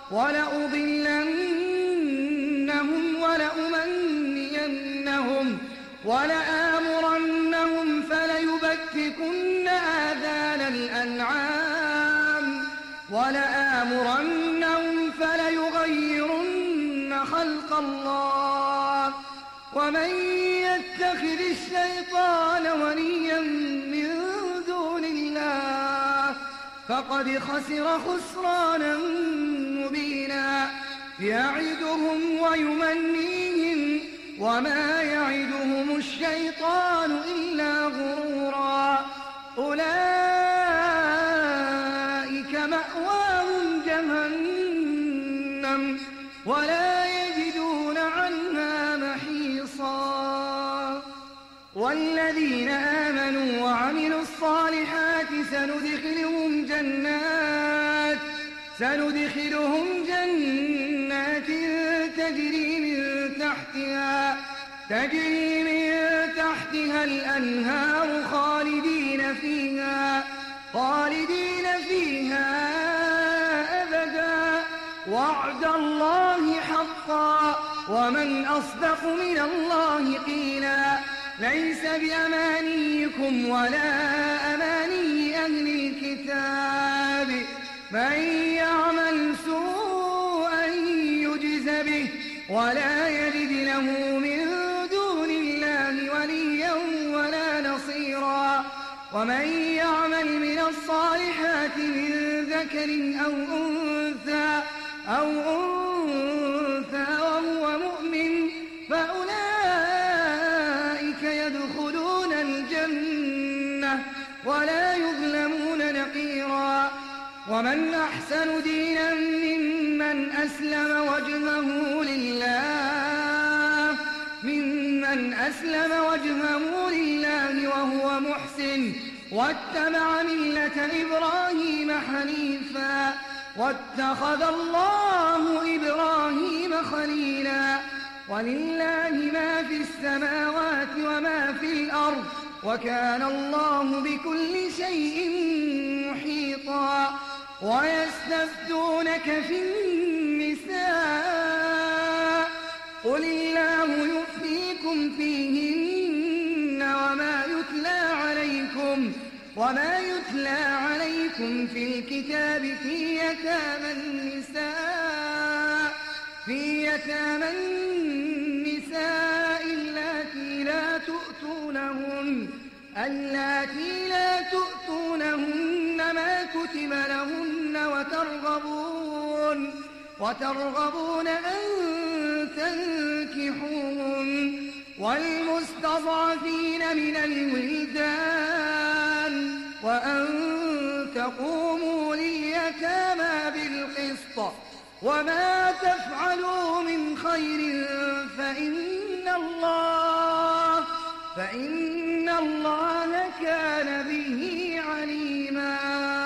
ولأضلنهم ولأمنينهم ولآمرنهم فليبتكن آذان الأنعام ولآمرنهم فليغيرن خلق الله ومن يتخذ الشيطان وليا من دون الله فقد خسر خسرانا مبينا. يعدهم ويمنيهم وما يعدهم الشيطان إلا غرورا. أولئك مأواهم جهنم ولا يجدون عنها محيصا. والذين آمنوا وعملوا الصالحات سندخلهم جنات سندخلهم جنات تجري من تحتها تجري من تحتها الأنهار خالدين فيها خالدين فيها أبدا وعد الله حقا ومن أصدق من الله قيلا ليس بأمانيكم ولا أماني أهل الكتاب من يعمل سوءا يجز به ولا يجد له من دون الله وليا ولا نصيرا ومن يعمل من الصالحات من ذكر أو أنثى أو أنثى وهو مؤمن فأولئك يدخلون الجنة ولا يظلمون نقيرا ومن أحسن دينا ممن أسلم وجهه لله ممن أسلم وجهه لله وهو محسن واتبع ملة إبراهيم حنيفا واتخذ الله إبراهيم خليلا ولله ما في السماوات وما في الأرض وكان الله بكل شيء محيطا ويستفتونك في النساء قل الله يفتيكم فيهن وما يتلى عليكم وما يتلى عليكم في الكتاب في يتامى النساء في يتامى النساء اللاتي لا تؤتونهن اللاتي لا تؤتونهن ما كتب لهن وترغبون وترغبون أن تنكحوهن والمستضعفين من الولدان وأن تقوموا لليتامى بالقسط وما تفعلوا من خير فإن الله فإن الله كان به عليما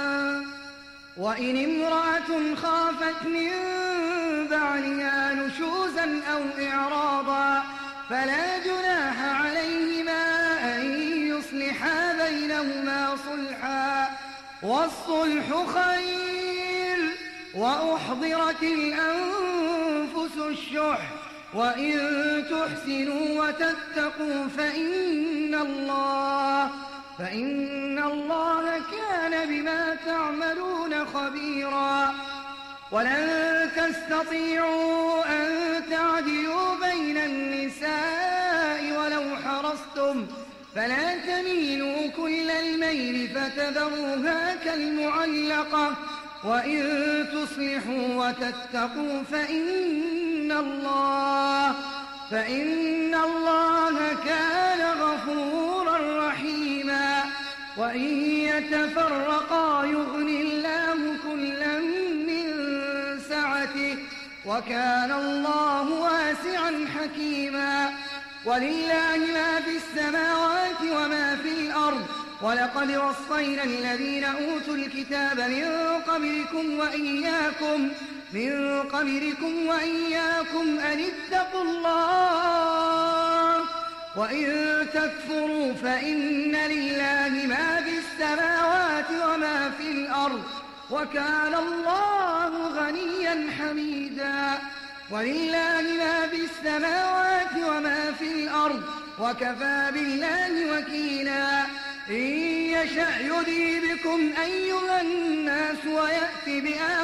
وإن امرأة خافت من بعلها نشوزا أو إعراضا فلا جناح عليهما أن يصلحا بينهما صلحا والصلح خير وأحضرت الأنفس الشح وإن تحسنوا وتتقوا فإن الله فإن الله كان بما تعملون خبيرا ولن تستطيعوا أن تعدلوا بين النساء ولو حرصتم فلا تميلوا كل الميل فتذروها كالمعلقة وإن تصلحوا وتتقوا فإن الله فإن الله كان غفورا رحيما وإن يتفرقا يغني الله كلا من سعته وكان الله واسعا حكيما ولله ما في السماوات وما في الأرض ولقد وصينا الذين أوتوا الكتاب من قبلكم وإياكم من قبلكم وإياكم أن اتقوا الله وإن تكفروا فإن لله ما في السماوات وما في الأرض وكان الله غنيا حميدا ولله ما في السماوات وما في الأرض وكفى بالله وكيلا إن يشأ يذهبكم أيها الناس ويأتي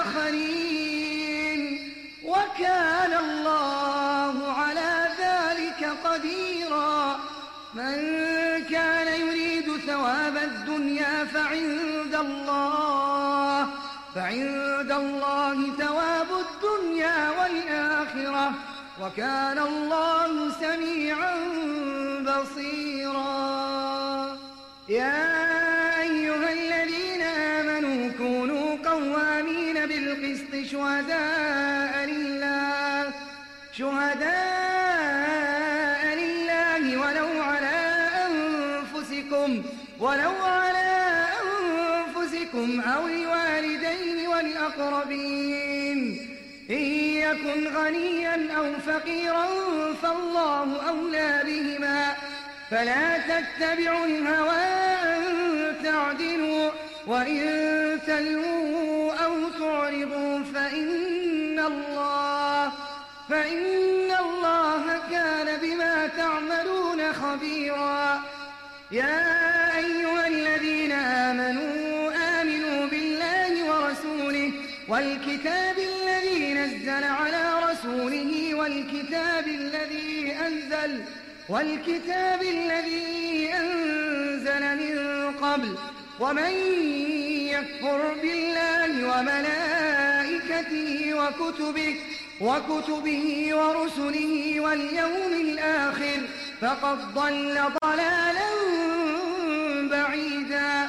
بآخرين وكان الله على ذلك قديرا من كان يريد ثواب الدنيا فعند الله فعند الله ثواب الدنيا والآخرة وكان الله سميعا بصيرا يا أيها الذين آمنوا كونوا قوامين بالقسط شهداء لله شهداء لله ولو على أنفسكم ولو على أنفسكم أنفسكم أو الوالدين والأقربين إن يكن غنيا أو فقيرا فالله أولى بهما فلا تتبعوا الهوى أن تعدلوا وإن تلووا أو تعرضوا فإن الله فإن الله كان بما تعملون خبيرا. يا أيها الذين آمنوا آمنوا بالله ورسوله والكتاب الذي نزل على رسوله والكتاب الذي أنزل والكتاب الذي أنزل من قبل ومن يكفر بالله وملائكته وكتبه وكتبه ورسله واليوم الآخر فقد ضل ضلالا بعيدا.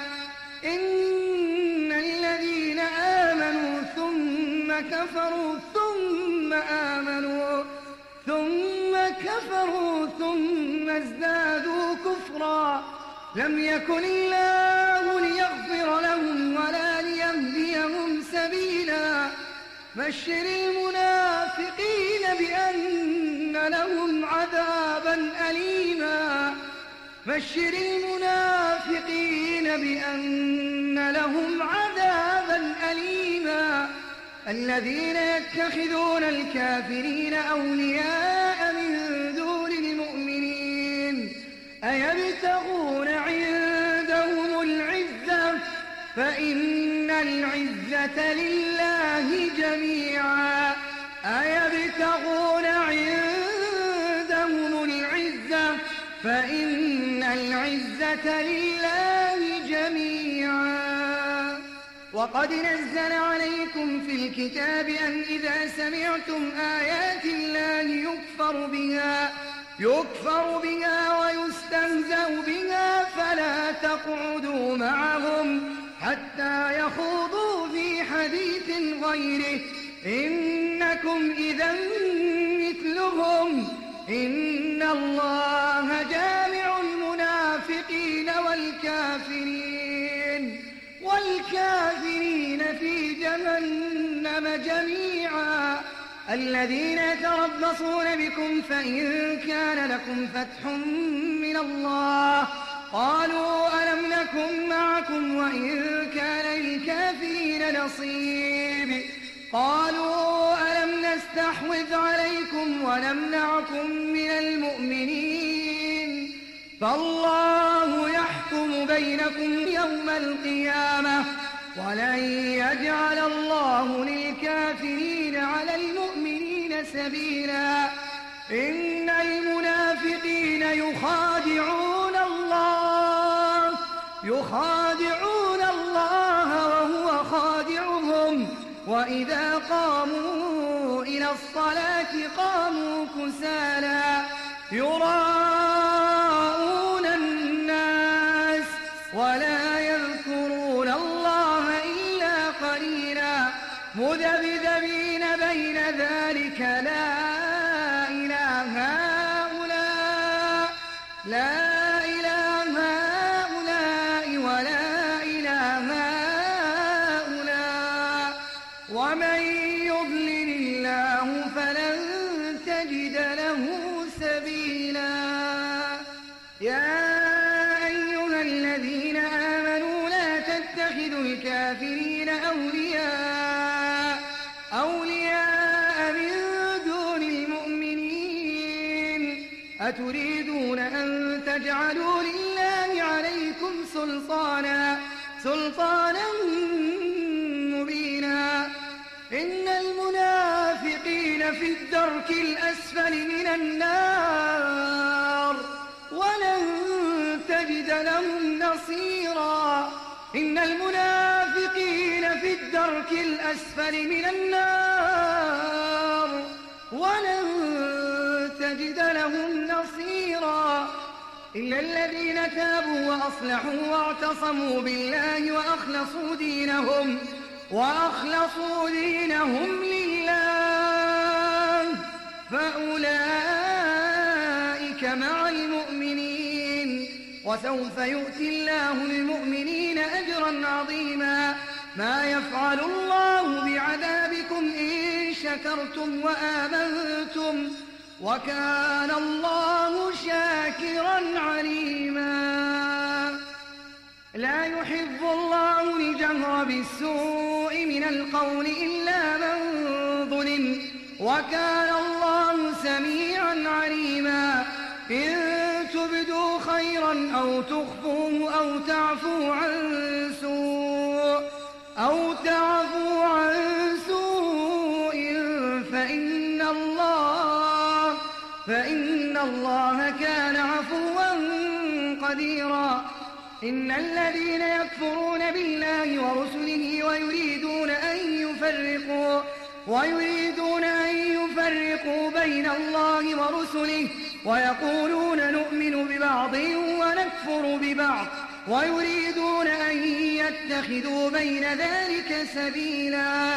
إن الذين آمنوا ثم كفروا ثم آمنوا ثم كفروا ثم ازدادوا كفرا لم يكن الله ليغفر لهم ولا ليهديهم سبيلا. بشر المنافقين بأن لهم عذابا أليما بشر المنافقين بأن لهم عذابا أليما الذين يتخذون الكافرين أولياء من دون المؤمنين أيبتغون عندهم العزة فإن العزة لله جميعا أيبتغون عندهم العزة فإن العزة لله جميعا. وقد نزل عليكم في الكتاب أن إذا سمعتم آيات الله يكفر بها يكفر بها ويستهزأ بها فلا تقعدوا معهم حتى يخوضوا في حديث غيره إنكم إذا مثلهم إن الله جامع المنافقين والكافرين والكافرين في جهنم جميعا. الذين يتربصون بكم فإن كان لكم فتح من الله قالوا ألم نكن معكم وإن كان للكافرين نصيب قالوا ألم نستحوذ عليكم ونمنعكم من المؤمنين فالله يحكم بينكم يوم القيامة ولن يجعل الله للكافرين على المؤمنين سبيلا. إن المنافقين يخادعون الله يخادعون الله وهو خادعهم وإذا قاموا إلى الصلاة قاموا كسالى يراءون الناس ولا يذكرون الله إلا قليلا مذبذبين بين ذلك لا إله هؤلاء لا إله هؤلاء ولا إله هؤلاء ومن يضلل الله فلن تجد له سبيلا. يا أيها الذين آمنوا لا تتخذوا الكافرين أولياء أولياء من دون المؤمنين أتريدون أن تجعلوا لله عليكم سلطانا سلطانا مبينا. إن المنافقين في الدرك الأسفل من النار ولن تجد لهم نصيرا. إن المنافقين في الدرك الأسفل من النار ولن تجد لهم نصيرا إلا الذين تابوا وأصلحوا واعتصموا بالله وأخلصوا دينهم وأخلصوا دينهم لله فأولئك مع المؤمنين وسوف يؤتي الله المؤمنين أجرا عظيما. ما يفعل الله بعذابكم إن شكرتم وآمنتم وكان الله شاكرا عليما لا يحب الله الجهر بالسوء من القول إلا من ظلم وكان الله سميعا عليما إن تبدوا خيرا أو تخفوه أو تعفو عن سوء أو تعفو عن سوء فإن الله فإن الله كان عفوا قديرا إن الذين يكفرون بالله ورسله ويريدون أن يفرقوا ويريدون أن يفرقوا بين الله ورسله ويقولون نؤمن ببعض ونكفر ببعض ويريدون أن يتخذوا بين ذلك سبيلا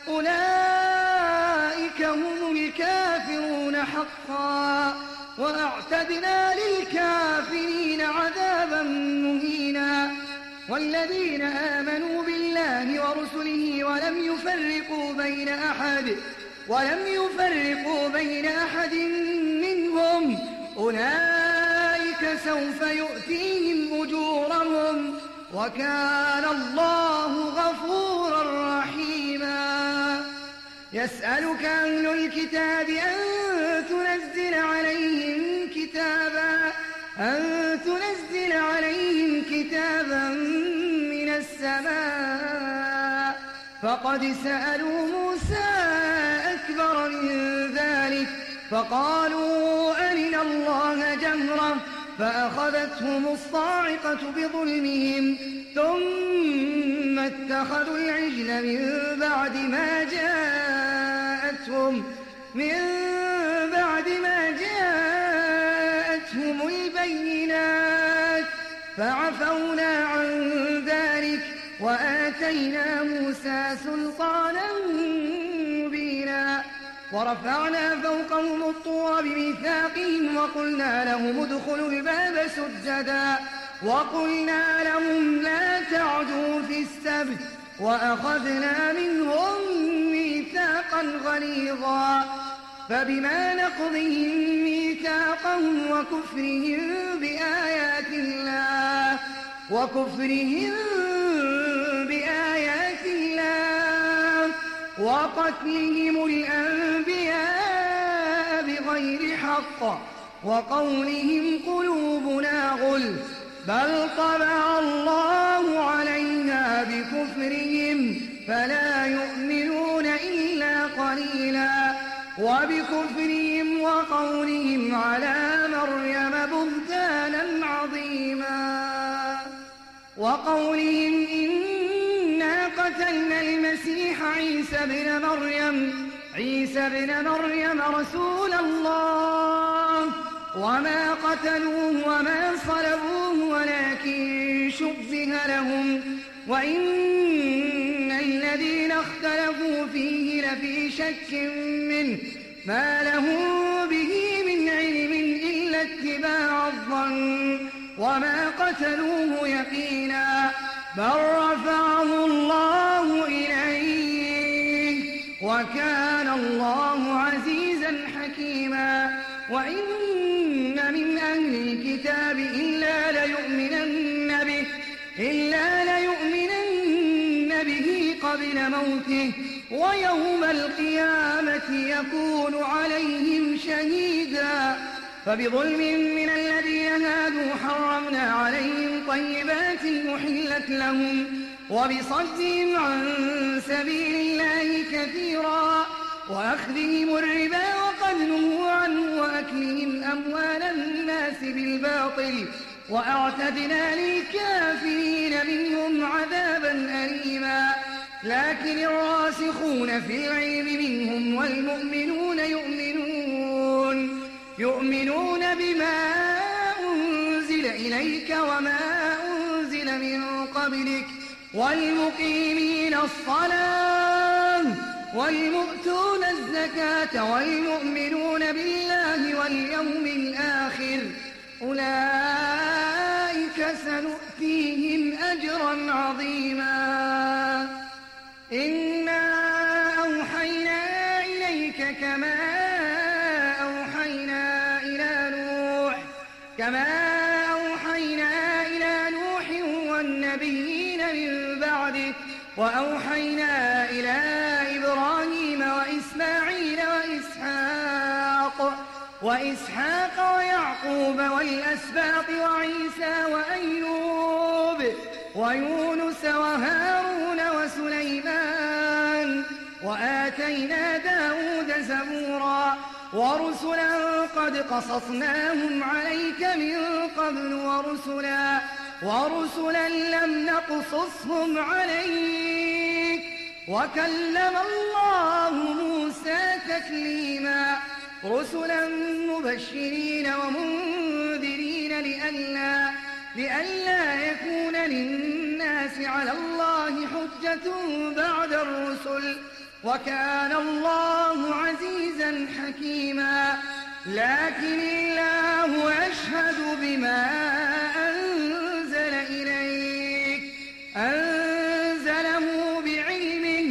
أولئك هم الكافرون حقا وأعتدنا للكافرين عذابا مهينا والذين آمنوا بالله ورسله ولم يفرقوا بين أحد ولم يفرقوا بين أحد منهم أولئك سوف يؤتيهم أجورهم وكان الله غفورا رحيما يسألك أهل الكتاب أن تنزل عليهم كتابا أن تنزل عليهم كتابا من السماء فقد سألوا موسى أكبر من ذلك فقالوا أرنا الله جهرة فأخذتهم الصاعقة بظلمهم ثم اتخذوا العجل من بعد ما جاءتهم من بعد ما جاءتهم البينات فعفونا عن ذلك وآتينا موسى سلطانا مبينا ورفعنا فوقهم الطور بميثاقهم وقلنا لهم ادخلوا الباب سجدا وقلنا لهم لا تعدوا في السبت وأخذنا منهم ميثاقا غليظا فبما نقضهم ميثاقهم وكفرهم بآيات الله وكفرهم بآيات الله وقتلهم الأنبياء بغير حق وقولهم قلوبنا غلف بل طبع الله عليها بكفرهم فلا يؤمنون إلا قليلا وبكفرهم وقولهم على مريم بهتانا عظيما وقولهم إنا قتلنا المسيح عيسى ابن مريم عيسى ابن مريم رسول الله وما قتلوه وما صلبوه ولكن شبه لهم وإن الذين اختلفوا فيه لفي شك منه ما لهم به من علم إلا اتباع الظن وما قتلوه يقينا بل رفعه الله إليه وكان الله عزيزا حكيما وإن من أهل الكتاب إلا ليؤمنن به إلا ليؤمنن به قبل موته ويوم القيامة يكون عليهم شهيدا فبظلم من الذين هادوا حرمنا عليهم طيبات أحلت لهم وبصدهم عن سبيل الله كثيرا وأخذهم الربا وقد نهوا عنه وأكلهم أموال الناس بالباطل وأعتدنا للكافرين منهم عذابا أليما لكن الراسخون في العلم منهم والمؤمنون يؤمنون يؤمنون بما أنزل إليك وما أنزل من قبلك والمقيمين الصلاة والمؤتون الزكاة والمؤمنون بالله واليوم الآخر أولئك سنؤتيهم أجرا عظيما كما أوحينا إلى نوح والنبيين من بعده وأوحينا إلى إبراهيم وإسماعيل وإسحاق وإسحاق ويعقوب والأسباط وعيسى وأيوب ويونس وهارون وسليمان وآتينا داود زبورا ورسلا قد قصصناهم عليك من قبل ورسلا ورسلا لم نقصصهم عليك وكلم الله موسى تكليما رسلا مبشرين ومنذرين لئلا لئلا يكون للناس على الله حجة بعد الرسل وكان الله عزيزا حكيما لكن الله يشهد بما أنزل إليك أنزله بعلمه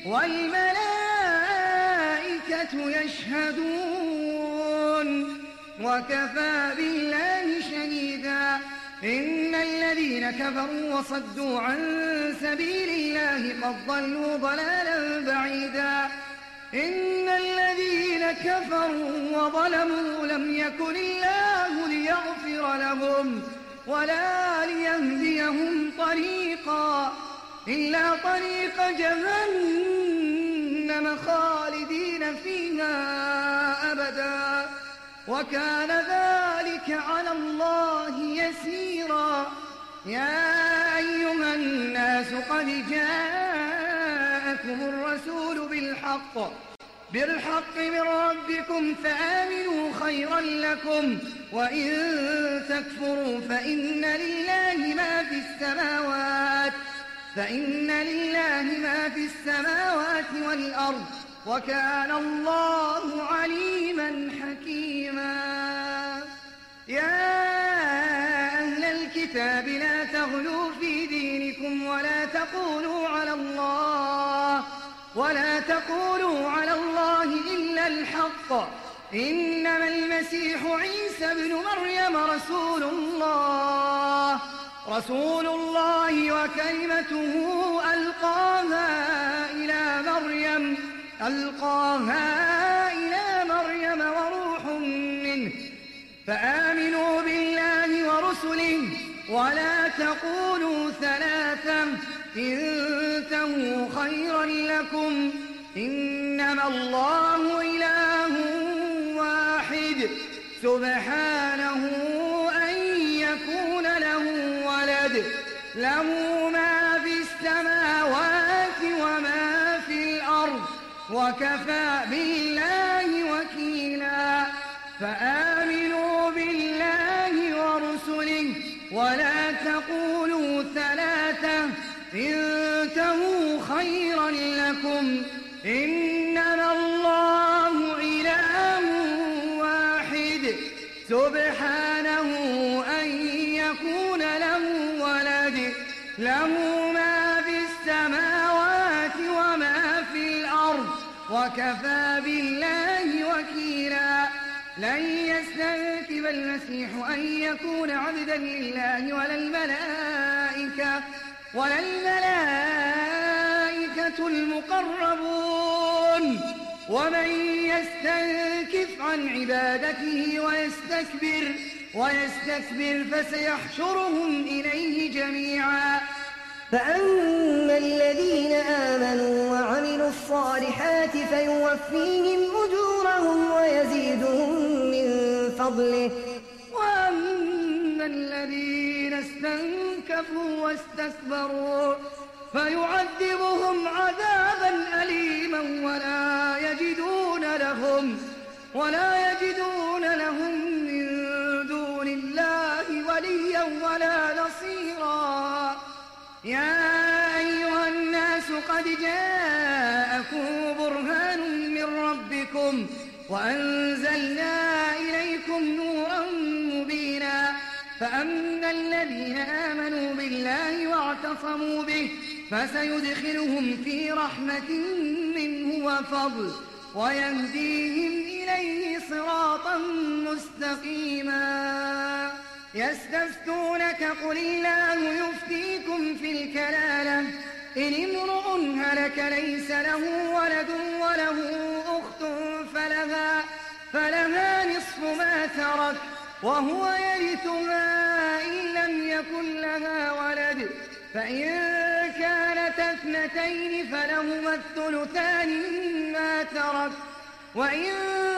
والملائكة يشهدون وكفى بالله شهيدا إن الذين كفروا وصدوا عن سبيل الله قد ضلوا ضلالا بعيدا إن الذين كفروا وظلموا لم يكن الله ليغفر لهم ولا ليهديهم طريقا إلا طريق جهنم خالدين فيها أبدا وكان ذلك على الله يسيرا يا أيها الناس قد جاءكم الرسول بالحق بالحق من ربكم فآمنوا خيرا لكم وإن تكفروا فإن لله ما في السماوات فإن لله ما في السماوات والأرض وكان الله عليما حكيما يا أهل الكتاب لا تغلوا في دينكم ولا تقولوا على الله ولا تقولوا على الله إلا الحق إنما المسيح عيسى ابن مريم رسول الله رسول الله وكلمته ألقاها إلى مريم ألقاها إلى مريم وروح منه فآمنوا بالله ورسله ولا تقولوا ثلاثة انتهوا خيرا لكم إنما الله إله واحد سبحانه أن يكون له ولد له ما في السماوات وما في الأرض وكفى بالله وكيلا فآمنوا بالله ورسله ولا تقولوا ثلاثة انتهوا خيرا لكم إنما الله إله واحد سبحانه أن يكون له ولد له ما في السماوات وما في الأرض وكفى بالله وكيلا لن يستنكف المسيح أن يكون عبدا لله ولا الملائكة ولا الملائكة المقربون ومن يستنكف عن عبادته ويستكبر ويستكبر فسيحشرهم إليه جميعا فأما الذين آمنوا وعملوا الصالحات فيوفيهم أجورهم ويزيدهم من فضله وأما الذين استنكفوا واستكبروا فيعذبهم عذابا أليما ولا يجدون لهم ولا يجدون لهم من دون الله وليا ولا نصيرا يا أيها الناس قد جاءكم برهان من ربكم وأنزلنا إليكم نورا مبينا فأما الذين آمنوا بالله واعتصموا به فسيدخلهم في رحمة منه وفضل ويهديهم إليه صراطا مستقيما يستفتونك قل الله يفتيكم في الكلالة إن امرؤ هلك ليس له ولد وله أخت فلها, فلها نصف ما ترك وهو يرثها إن لم يكن لها ولد فإن كانت اثنتين فلهما الثلثان مما ترك وإن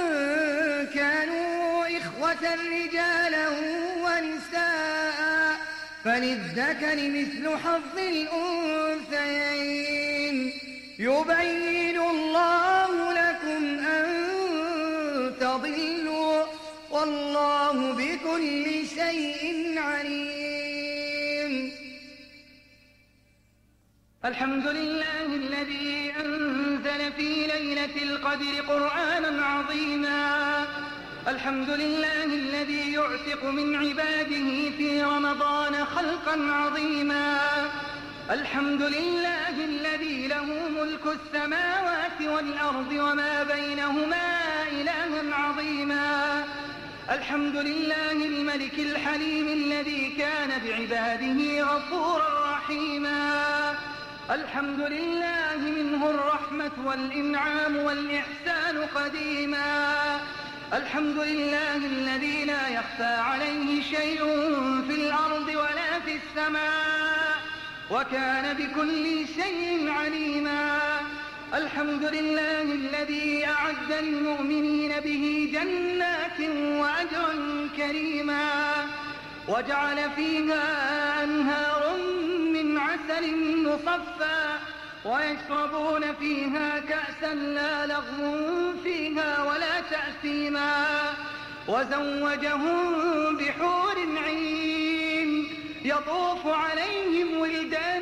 كانوا إخوة رجالا ونساء فللذكر مثل حظ الأنثيين يبين الله لكم أن تضلوا والله بكل شيء عليم. الحمد لله الذي أنزل في ليلة القدر قرآنا عظيما. الحمد لله الذي يعتق من عباده في رمضان خلقا عظيما. الحمد لله الذي له ملك السماوات والأرض وما بينهما إلها عظيما. الحمد لله الملك الحليم الذي كان بعباده غفورا رحيما. الحمد لله منه الرحمة والإنعام والإحسان قديما. الحمد لله الذي لا يخفى عليه شيء في الأرض ولا في السماء وكان بكل شيء عليما. الحمد لله الذي أعد للمؤمنين به جنات وأجرا كريما وجعل فيها أنهار من عسل مصفى ويشربون فيها كأسا لا لغو فيها ولا تأثيما وزوجهم بحور عين يطوف عليهم ولدان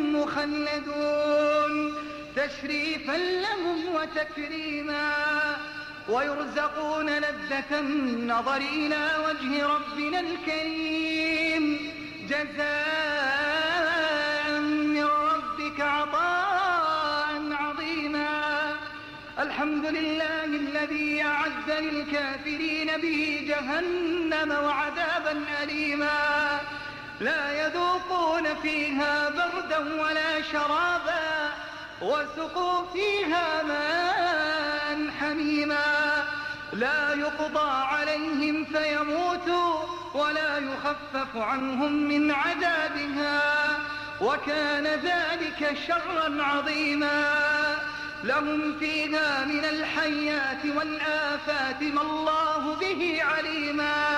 مخلدون تشريفا لهم وتكريما ويرزقون لذة النظر إلى وجه ربنا الكريم جزاء من ربك عطاء عظيما. الحمد لله الذي أعد للكافرين به جهنم وعذابا أليما لا يذوقون فيها بردا ولا شرابا وسقوا فيها ماء حميما لا يقضى عليهم فيموتوا ولا يخفف عنهم من عذابها وكان ذلك شرا عظيما. لهم فيها من الحيات والآفات ما الله به عليما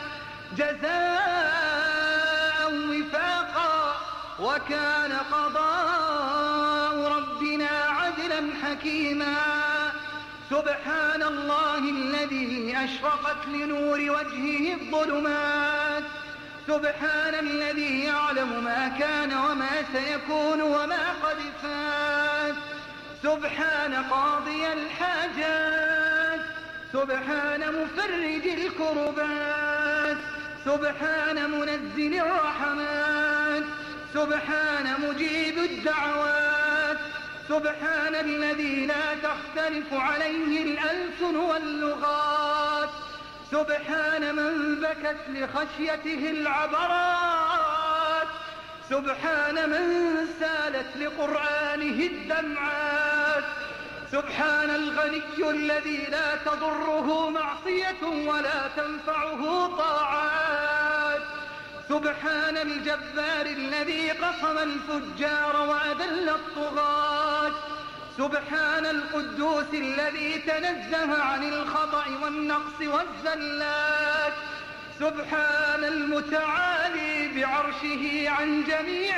جزاء وفاقا وكان قضاء ربنا عدلا حكيما. سبحان الله الذي أشرقت لنور وجهه الظلمات سبحان الذي يعلم ما كان وما سيكون وما قد فات سبحان قاضي الحاجات سبحان مفرج الكربات سبحان منزل الرحمات سبحان مجيب الدعوات سبحان الذي لا تختلف عليه الألسن واللغات سبحان من بكت لخشيته العبرات سبحان من سالت لقرآنه الدمعات سبحان الغني الذي لا تضره معصية ولا تنفعه طاعات سبحان الجبار الذي قصم الفجار وأذل الطغاة سبحان القدوس الذي تنزه عن الخطأ والنقص والزلات سبحان المتعالي بعرشه عن جميع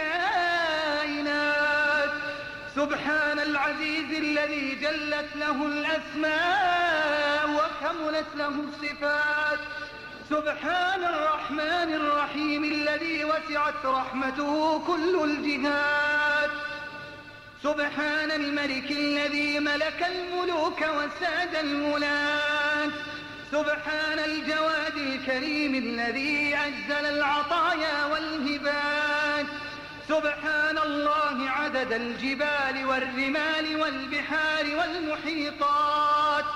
الكائنات سبحان العزيز الذي جلت له الأسماء وكملت له الصفات سبحان الرحمن الرحيم الذي وسعت رحمته كل الجهات سبحان الملك الذي ملك الملوك وساد الملاك سبحان الجواد الكريم الذي أجزل العطايا والهبات سبحان الله عدد الجبال والرمال والبحار والمحيطات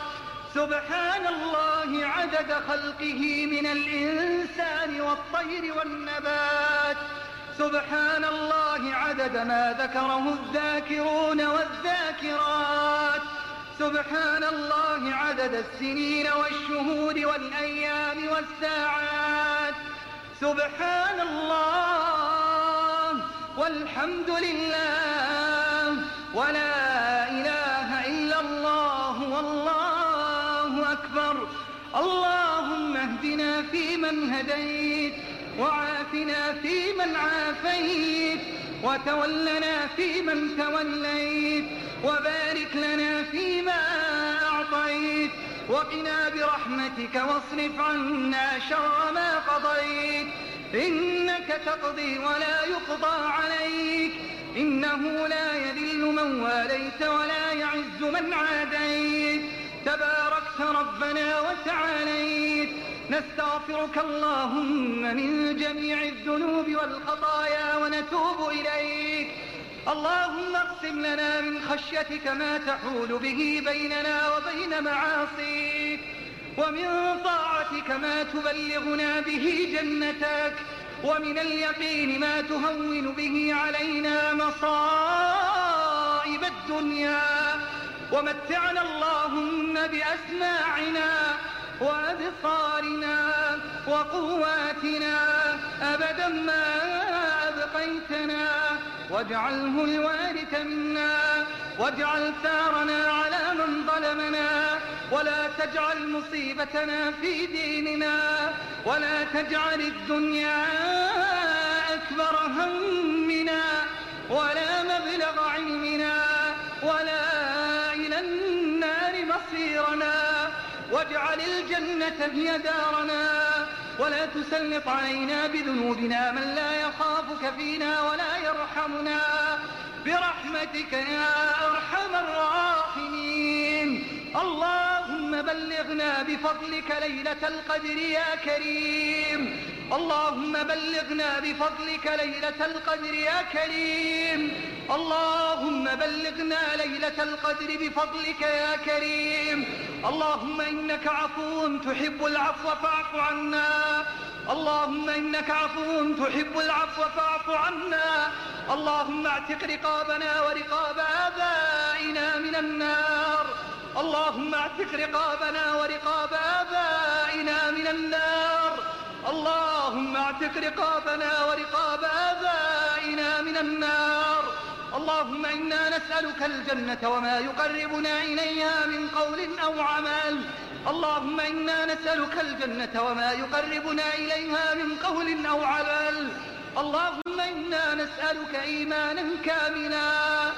سبحان الله عدد خلقه من الإنسان والطير والنبات. سبحان الله عدد ما ذكره الذاكرون والذاكرات. سبحان الله عدد السنين والشهور والأيام والساعات. سبحان الله والحمد لله ولا إله إلا الله والله أكبر. اللهم اهدنا فيمن هديت، وعافنا فيمن عافيت، وتولنا فيمن توليت، وبارك لنا فيما أعطيت، وقنا برحمتك واصرف عنا شر ما قضيت. إنك تقضي ولا يقضى عليك، إنه لا يذل من واليت ولا يعز من عاديت. تباركت ربنا وتعاليت. نستغفرك اللهم من جميع الذنوب والخطايا ونتوب إليك. اللهم اقسم لنا من خشيتك ما تحول به بيننا وبين معاصيك، ومن طاعتك ما تبلغنا به جنتك، ومن اليقين ما تهون به علينا مصائب الدنيا. ومتعنا اللهم بأسماعنا وأبصارنا وقواتنا أبدا ما أبقيتنا، واجعله الوارث منا، واجعل ثارنا على من ظلمنا، ولا تجعل مصيبتنا في ديننا، ولا تجعل الدنيا أكبر همنا ولا مبلغ علمنا ولا إلى النار مصيرنا، واجعل الجنة هي دارنا، ولا تسلط علينا بذنوبنا من لا يخافك فينا ولا يرحمنا، برحمتك يا أرحم الراحمين. اللهم بلغنا بفضلك ليلة القدر يا كريم. اللهم بلغنا بفضلك ليلة القدر يا كريم. اللهم بلغنا ليلة القدر بفضلك يا كريم. اللهم إنك عفو تحب العفو فاعف عنا. اللهم إنك عفو تحب العفو فاعف عنا. اللهم اعتق رقابنا ورقاب آبائنا من النار. اللهم اعتق رقابنا ورقاب آبائنا من النار. اللهم اعتق رقابنا ورقاب آبائنا من النار. اللهم إنا نسألك الجنة وما يقربنا إليها من قول أو عمل. اللهم إنا نسألك الجنة وما يقربنا إليها من قول أو عمل. اللهم إنا نسألك إيمانا كاملا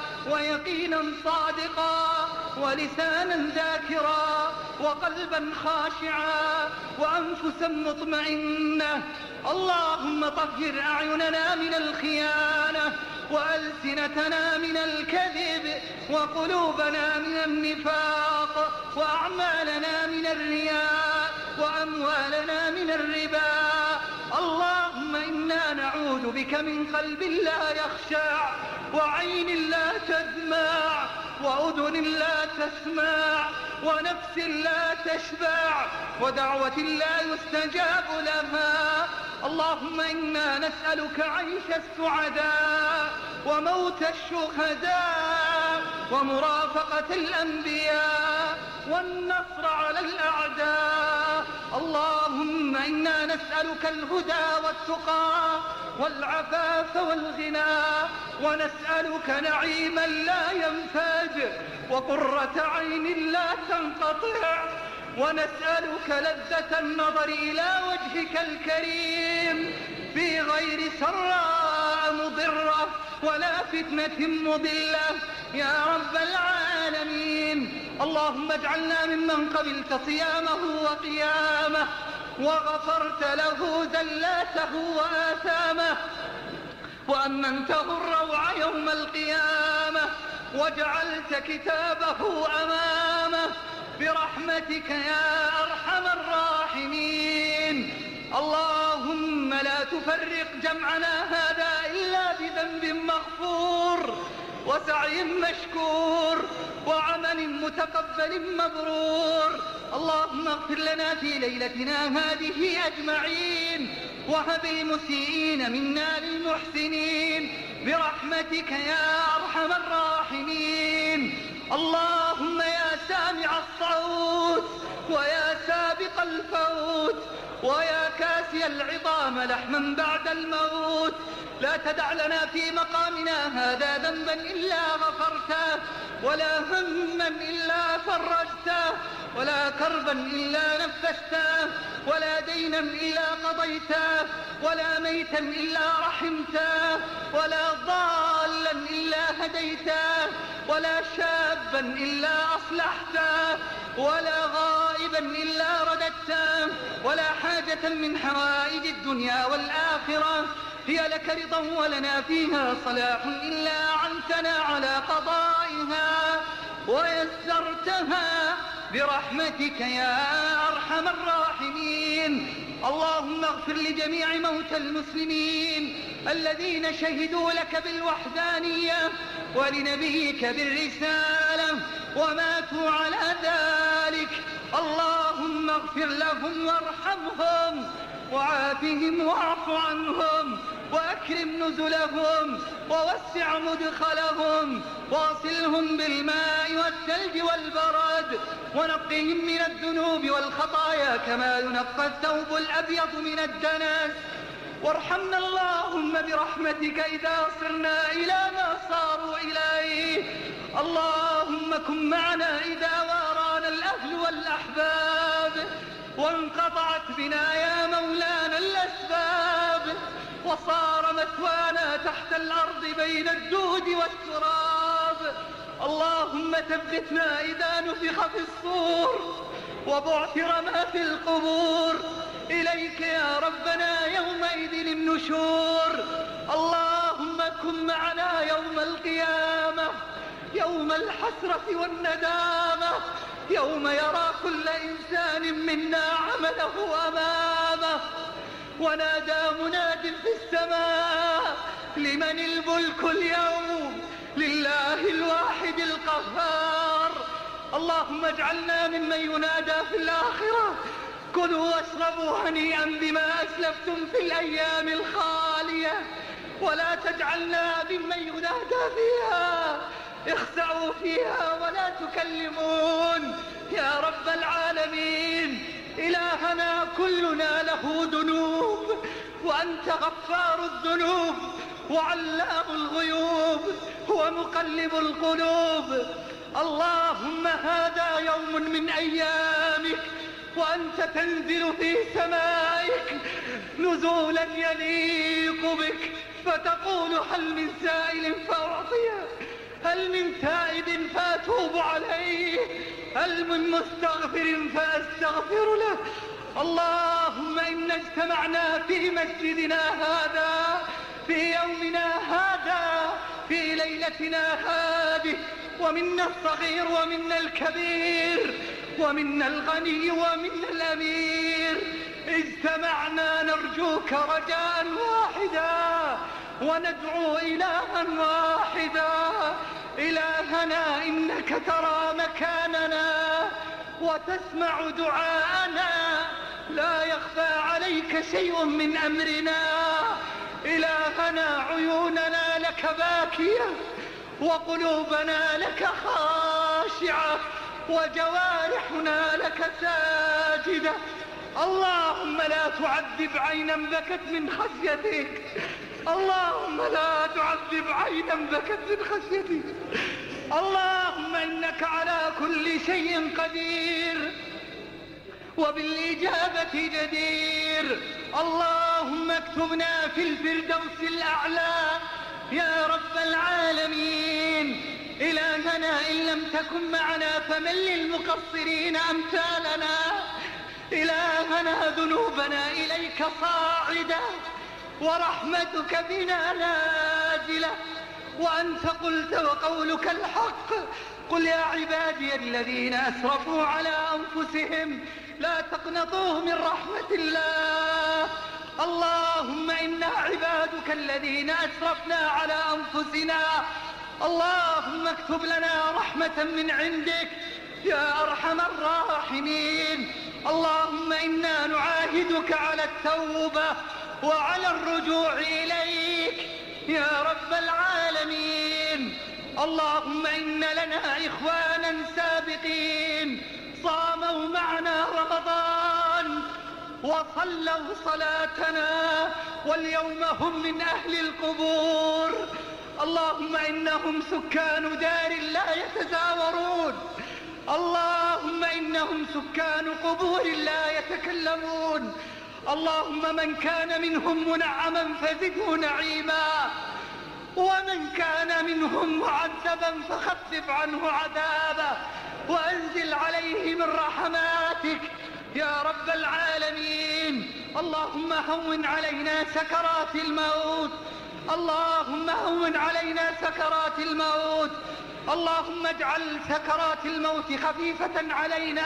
ويقينا صادقا ولسانا ذاكرا وقلبا خاشعا وأنفسا مطمئنة. اللهم طهر أعيننا من الخيانة وألسنتنا من الكذب وقلوبنا من النفاق وأعمالنا من الرياء وأموالنا من الربا. اللهم إنا نعوذ بك من قلب لا يخشع وعين لا تدمع وأذن لا تسمع ونفس لا تشبع ودعوة لا يستجاب لها. اللهم إنا نسألك عيش السعداء وموت الشهداء ومرافقة الأنبياء والنصر على الأعداء. اللهم إنا نسألك الهدى والتقى والعفاف والغنى، ونسألك نعيما لا ينفد وقرة عين لا تنقطع، ونسألك لذة النظر إلى وجهك الكريم في غير سراء مضرة ولا فتنة مضلة يا رب العالمين. اللهم اجعلنا ممن قبلت صيامه وقيامه وغفرت له زلاته وآثامه وأمنته الروع يوم القيامة وجعلت كتابه أمامه برحمتك يا أرحم الراحمين. اللهم لا تفرق جمعنا هذا إلا بذنب مغفور وسعي مشكور وعمل متقبل مبرور. اللهم اغفر لنا في ليلتنا هذه أجمعين، وهب المسيئين منا للمحسنين برحمتك يا أرحم الراحمين. اللهم يا سامع الصوت ويا سابق الفوت ويا كاسي العظام لحما بعد الموت، لا تدع لنا في مقامنا هذا ذنبا إلا غفرته، ولا هما إلا فرجته، ولا كربا إلا نفسته، ولا دينا إلا قضيته، ولا ميتا إلا رحمته، ولا ضالا إلا هديته، ولا شابا إلا أصلحته، ولا غائبا إلا رددته، ولا حاجة من حوائج الدنيا والآخرة هي لك رضا ولنا فيها صلاح إلا عنتنا على قضائها ويسرتها برحمتك يا أرحم الراحمين. اللهم اغفر لجميع موتى المسلمين الذين شهدوا لك بالوحدانية ولنبيك بالرسالة وماتوا على ذلك. اللهم اغفر لهم وارحمهم وعافهم واعف عنهم وأكرم نزلهم ووسع مدخلهم واصلهم بالماء والثلج والبرد ونقهم من الذنوب والخطايا كما ينقى الثوب الأبيض من الدنس. وارحمنا اللهم برحمتك إذا صرنا إلى ما صاروا إليه. اللهم كن معنا إذا وارانا الأهل والأحباب وانقطعت بنا يا مولانا الأسباب وصار مثوانا تحت الأرض بين الدود والتراب. اللهم ثبتنا إذا نفخ في الصور وبعثر ما في القبور. إليك يا ربنا يومئذ النشور. اللهم كن معنا يوم القيامة، يوم الحسرة والندامة، يوم يرى كل إنسان منا عمله أمامه ونادى مناد في السماء لمن الملك اليوم؟ لله الواحد القهار. اللهم اجعلنا ممن ينادى في الآخرة كلوا واشربوا هنيئا بما أسلفتم في الأيام الخالية، ولا تجعلنا ممن ينادى فيها اخسعوا فيها ولا تكلمون. يا رب العالمين إلهنا كلنا له ذنوب، وأنت غفار الذنوب وعلام الغيوب ومقلب القلوب. اللهم هذا يوم من أيامك وأنت تنزل في سمائك نزولا يليق بك فتقول هل من سائل فأعطيه، هل من تائب فأتوب عليه، هل من مستغفر فأستغفر له. اللهم إنا اجتمعنا في مسجدنا هذا في يومنا هذا في ليلتنا هذه، ومنا الصغير ومنا الكبير ومنا الغني ومنا الأمير. اجتمعنا نرجوك رجاء واحدا وندعو إلها واحدا. إلهنا إنك ترى مكاننا وتسمع دعاءنا، لا يخفى عليك شيء من أمرنا. إلهنا عيوننا لك باكية وقلوبنا لك خاشعة وجوارحنا لك ساجدة. اللهم لا تعذب عينا بكت من خشيتك، اللهم لا تعذب عينا بكت من خشيتك. اللهم إنك على كل شيء قدير وبالإجابة جدير. اللهم اكتبنا في الفردوس الأعلى يا رب العالمين. إلهنا إن لم تكن معنا فمن للمقصرين أمثالنا. إلهنا ذنوبنا إليك صاعدة ورحمتك بنا نازلة، وأنت قلت وقولك الحق. قل يا عبادي الذين أسرفوا على أنفسهم لا تقنطوا من رحمة الله. اللهم إنا عبادك الذين أسرفنا على أنفسنا اللهم اكتب لنا رحمة من عندك يا أرحم الراحمين. اللهم إنا نعاهدك على التوبة وعلى الرجوع إليك يا رب العالمين. اللهم إن لنا إخوانا سابقين صاموا معنا رمضان وصلوا صلاتنا واليوم هم من أهل القبور. اللهم إنهم سكان دار لا يتزاورون. اللهم إنهم سكان قبور لا يتكلمون. اللهم من كان منهم منعما فزده نعيما، ومن كان منهم معذبا فخفف عنه عذابا، وأنزل عليه من رحماتك يا رب العالمين. اللهم هون علينا سكرات الموت. اللهم هون علينا سكرات الموت. اللهم اجعل سكرات الموت خفيفة علينا.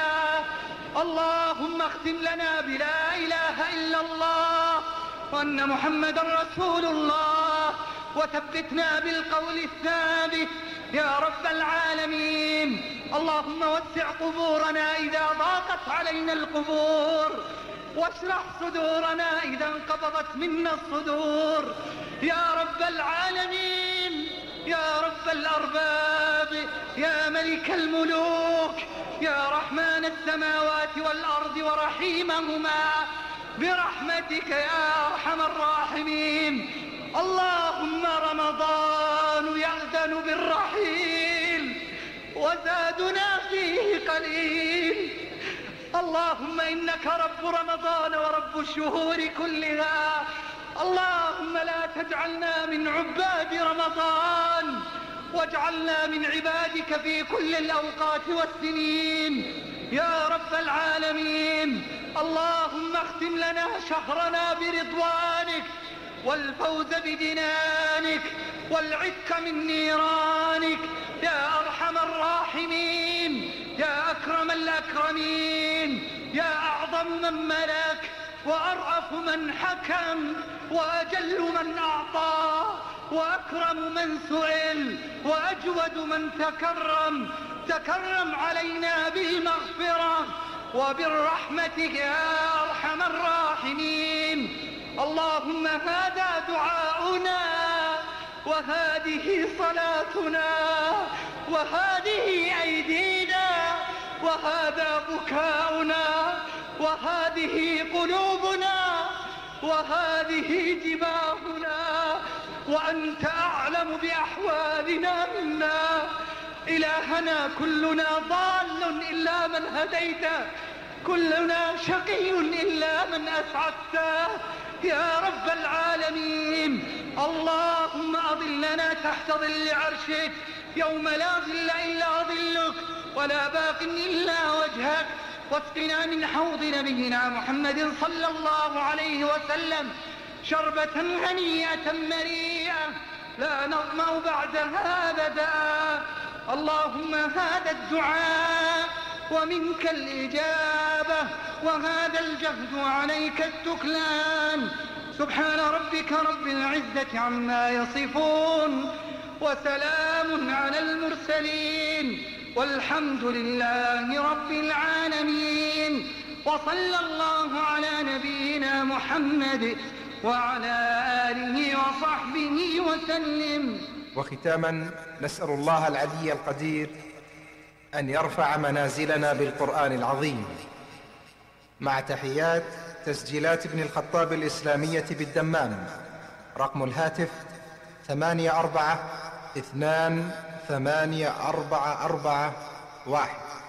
اللهم اختم لنا بلا إله إلا الله وأن محمدا رسول الله، وثبتنا بالقول الثابت يا رب العالمين. اللهم وسع قبورنا إذا ضاقت علينا القبور، واشرح صدورنا إذا انقبضت منا الصدور يا رب العالمين. يا رب الأرباب، يا ملك الملوك، يا رحمن السماوات والأرض ورحيمهما، برحمتك يا أرحم الراحمين. اللهم رمضان يأذن بالرحيل وزادنا فيه قليل. اللهم إنك رب رمضان ورب الشهور كلها. اللهم لا تجعلنا من عباد رمضان، واجعلنا من عبادك في كل الأوقات والسنين يا رب العالمين. اللهم اختم لنا شهرنا برضوانك، والفوز بدنانك، والعتق من نيرانك يا أرحم الراحمين، يا أكرم الأكرمين، يا أعظم من ملك، وأرأف من حكم، وأجل من أعطى، وأكرم من سئل، وأجود من تكرم. تكرم علينا بالمغفرة وبالرحمتك يا أرحم الراحمين. اللهم هذا دعاؤنا، وهذه صلاتنا، وهذه أيدينا، وهذا بكاؤنا، وهذه قلوبنا، وهذه جباهنا، وأنت أعلم بأحوالنا منا. إلهنا كلنا ضال إلا من هديته، كلنا شقي إلا من أسعدته يا رب العالمين. اللهم أظلنا تحت ظل عرشك يوم لا ظل إلا ظلك، ولا باق إلا وجهك. واسقنا من حوض نبينا محمد صلى الله عليه وسلم شربة هنيئة مريئة لا نظمأ بعدها أبدا. اللهم هذا الدعاء ومنك الإجابة، وهذا الجهد وعليك التكلان. سبحان ربك رب العزة عما يصفون، وسلام على المرسلين، والحمد لله رب العالمين. وصلى الله على نبينا محمد وعلى آله وصحبه وسلم. وختاما نسأل الله العلي القدير أن يرفع منازلنا بالقرآن العظيم، مع تحيات تسجيلات ابن الخطاب الإسلامية بالدمام. رقم الهاتف ثمانية أربعة اثنان ثمانية أربعة أربعة واحد.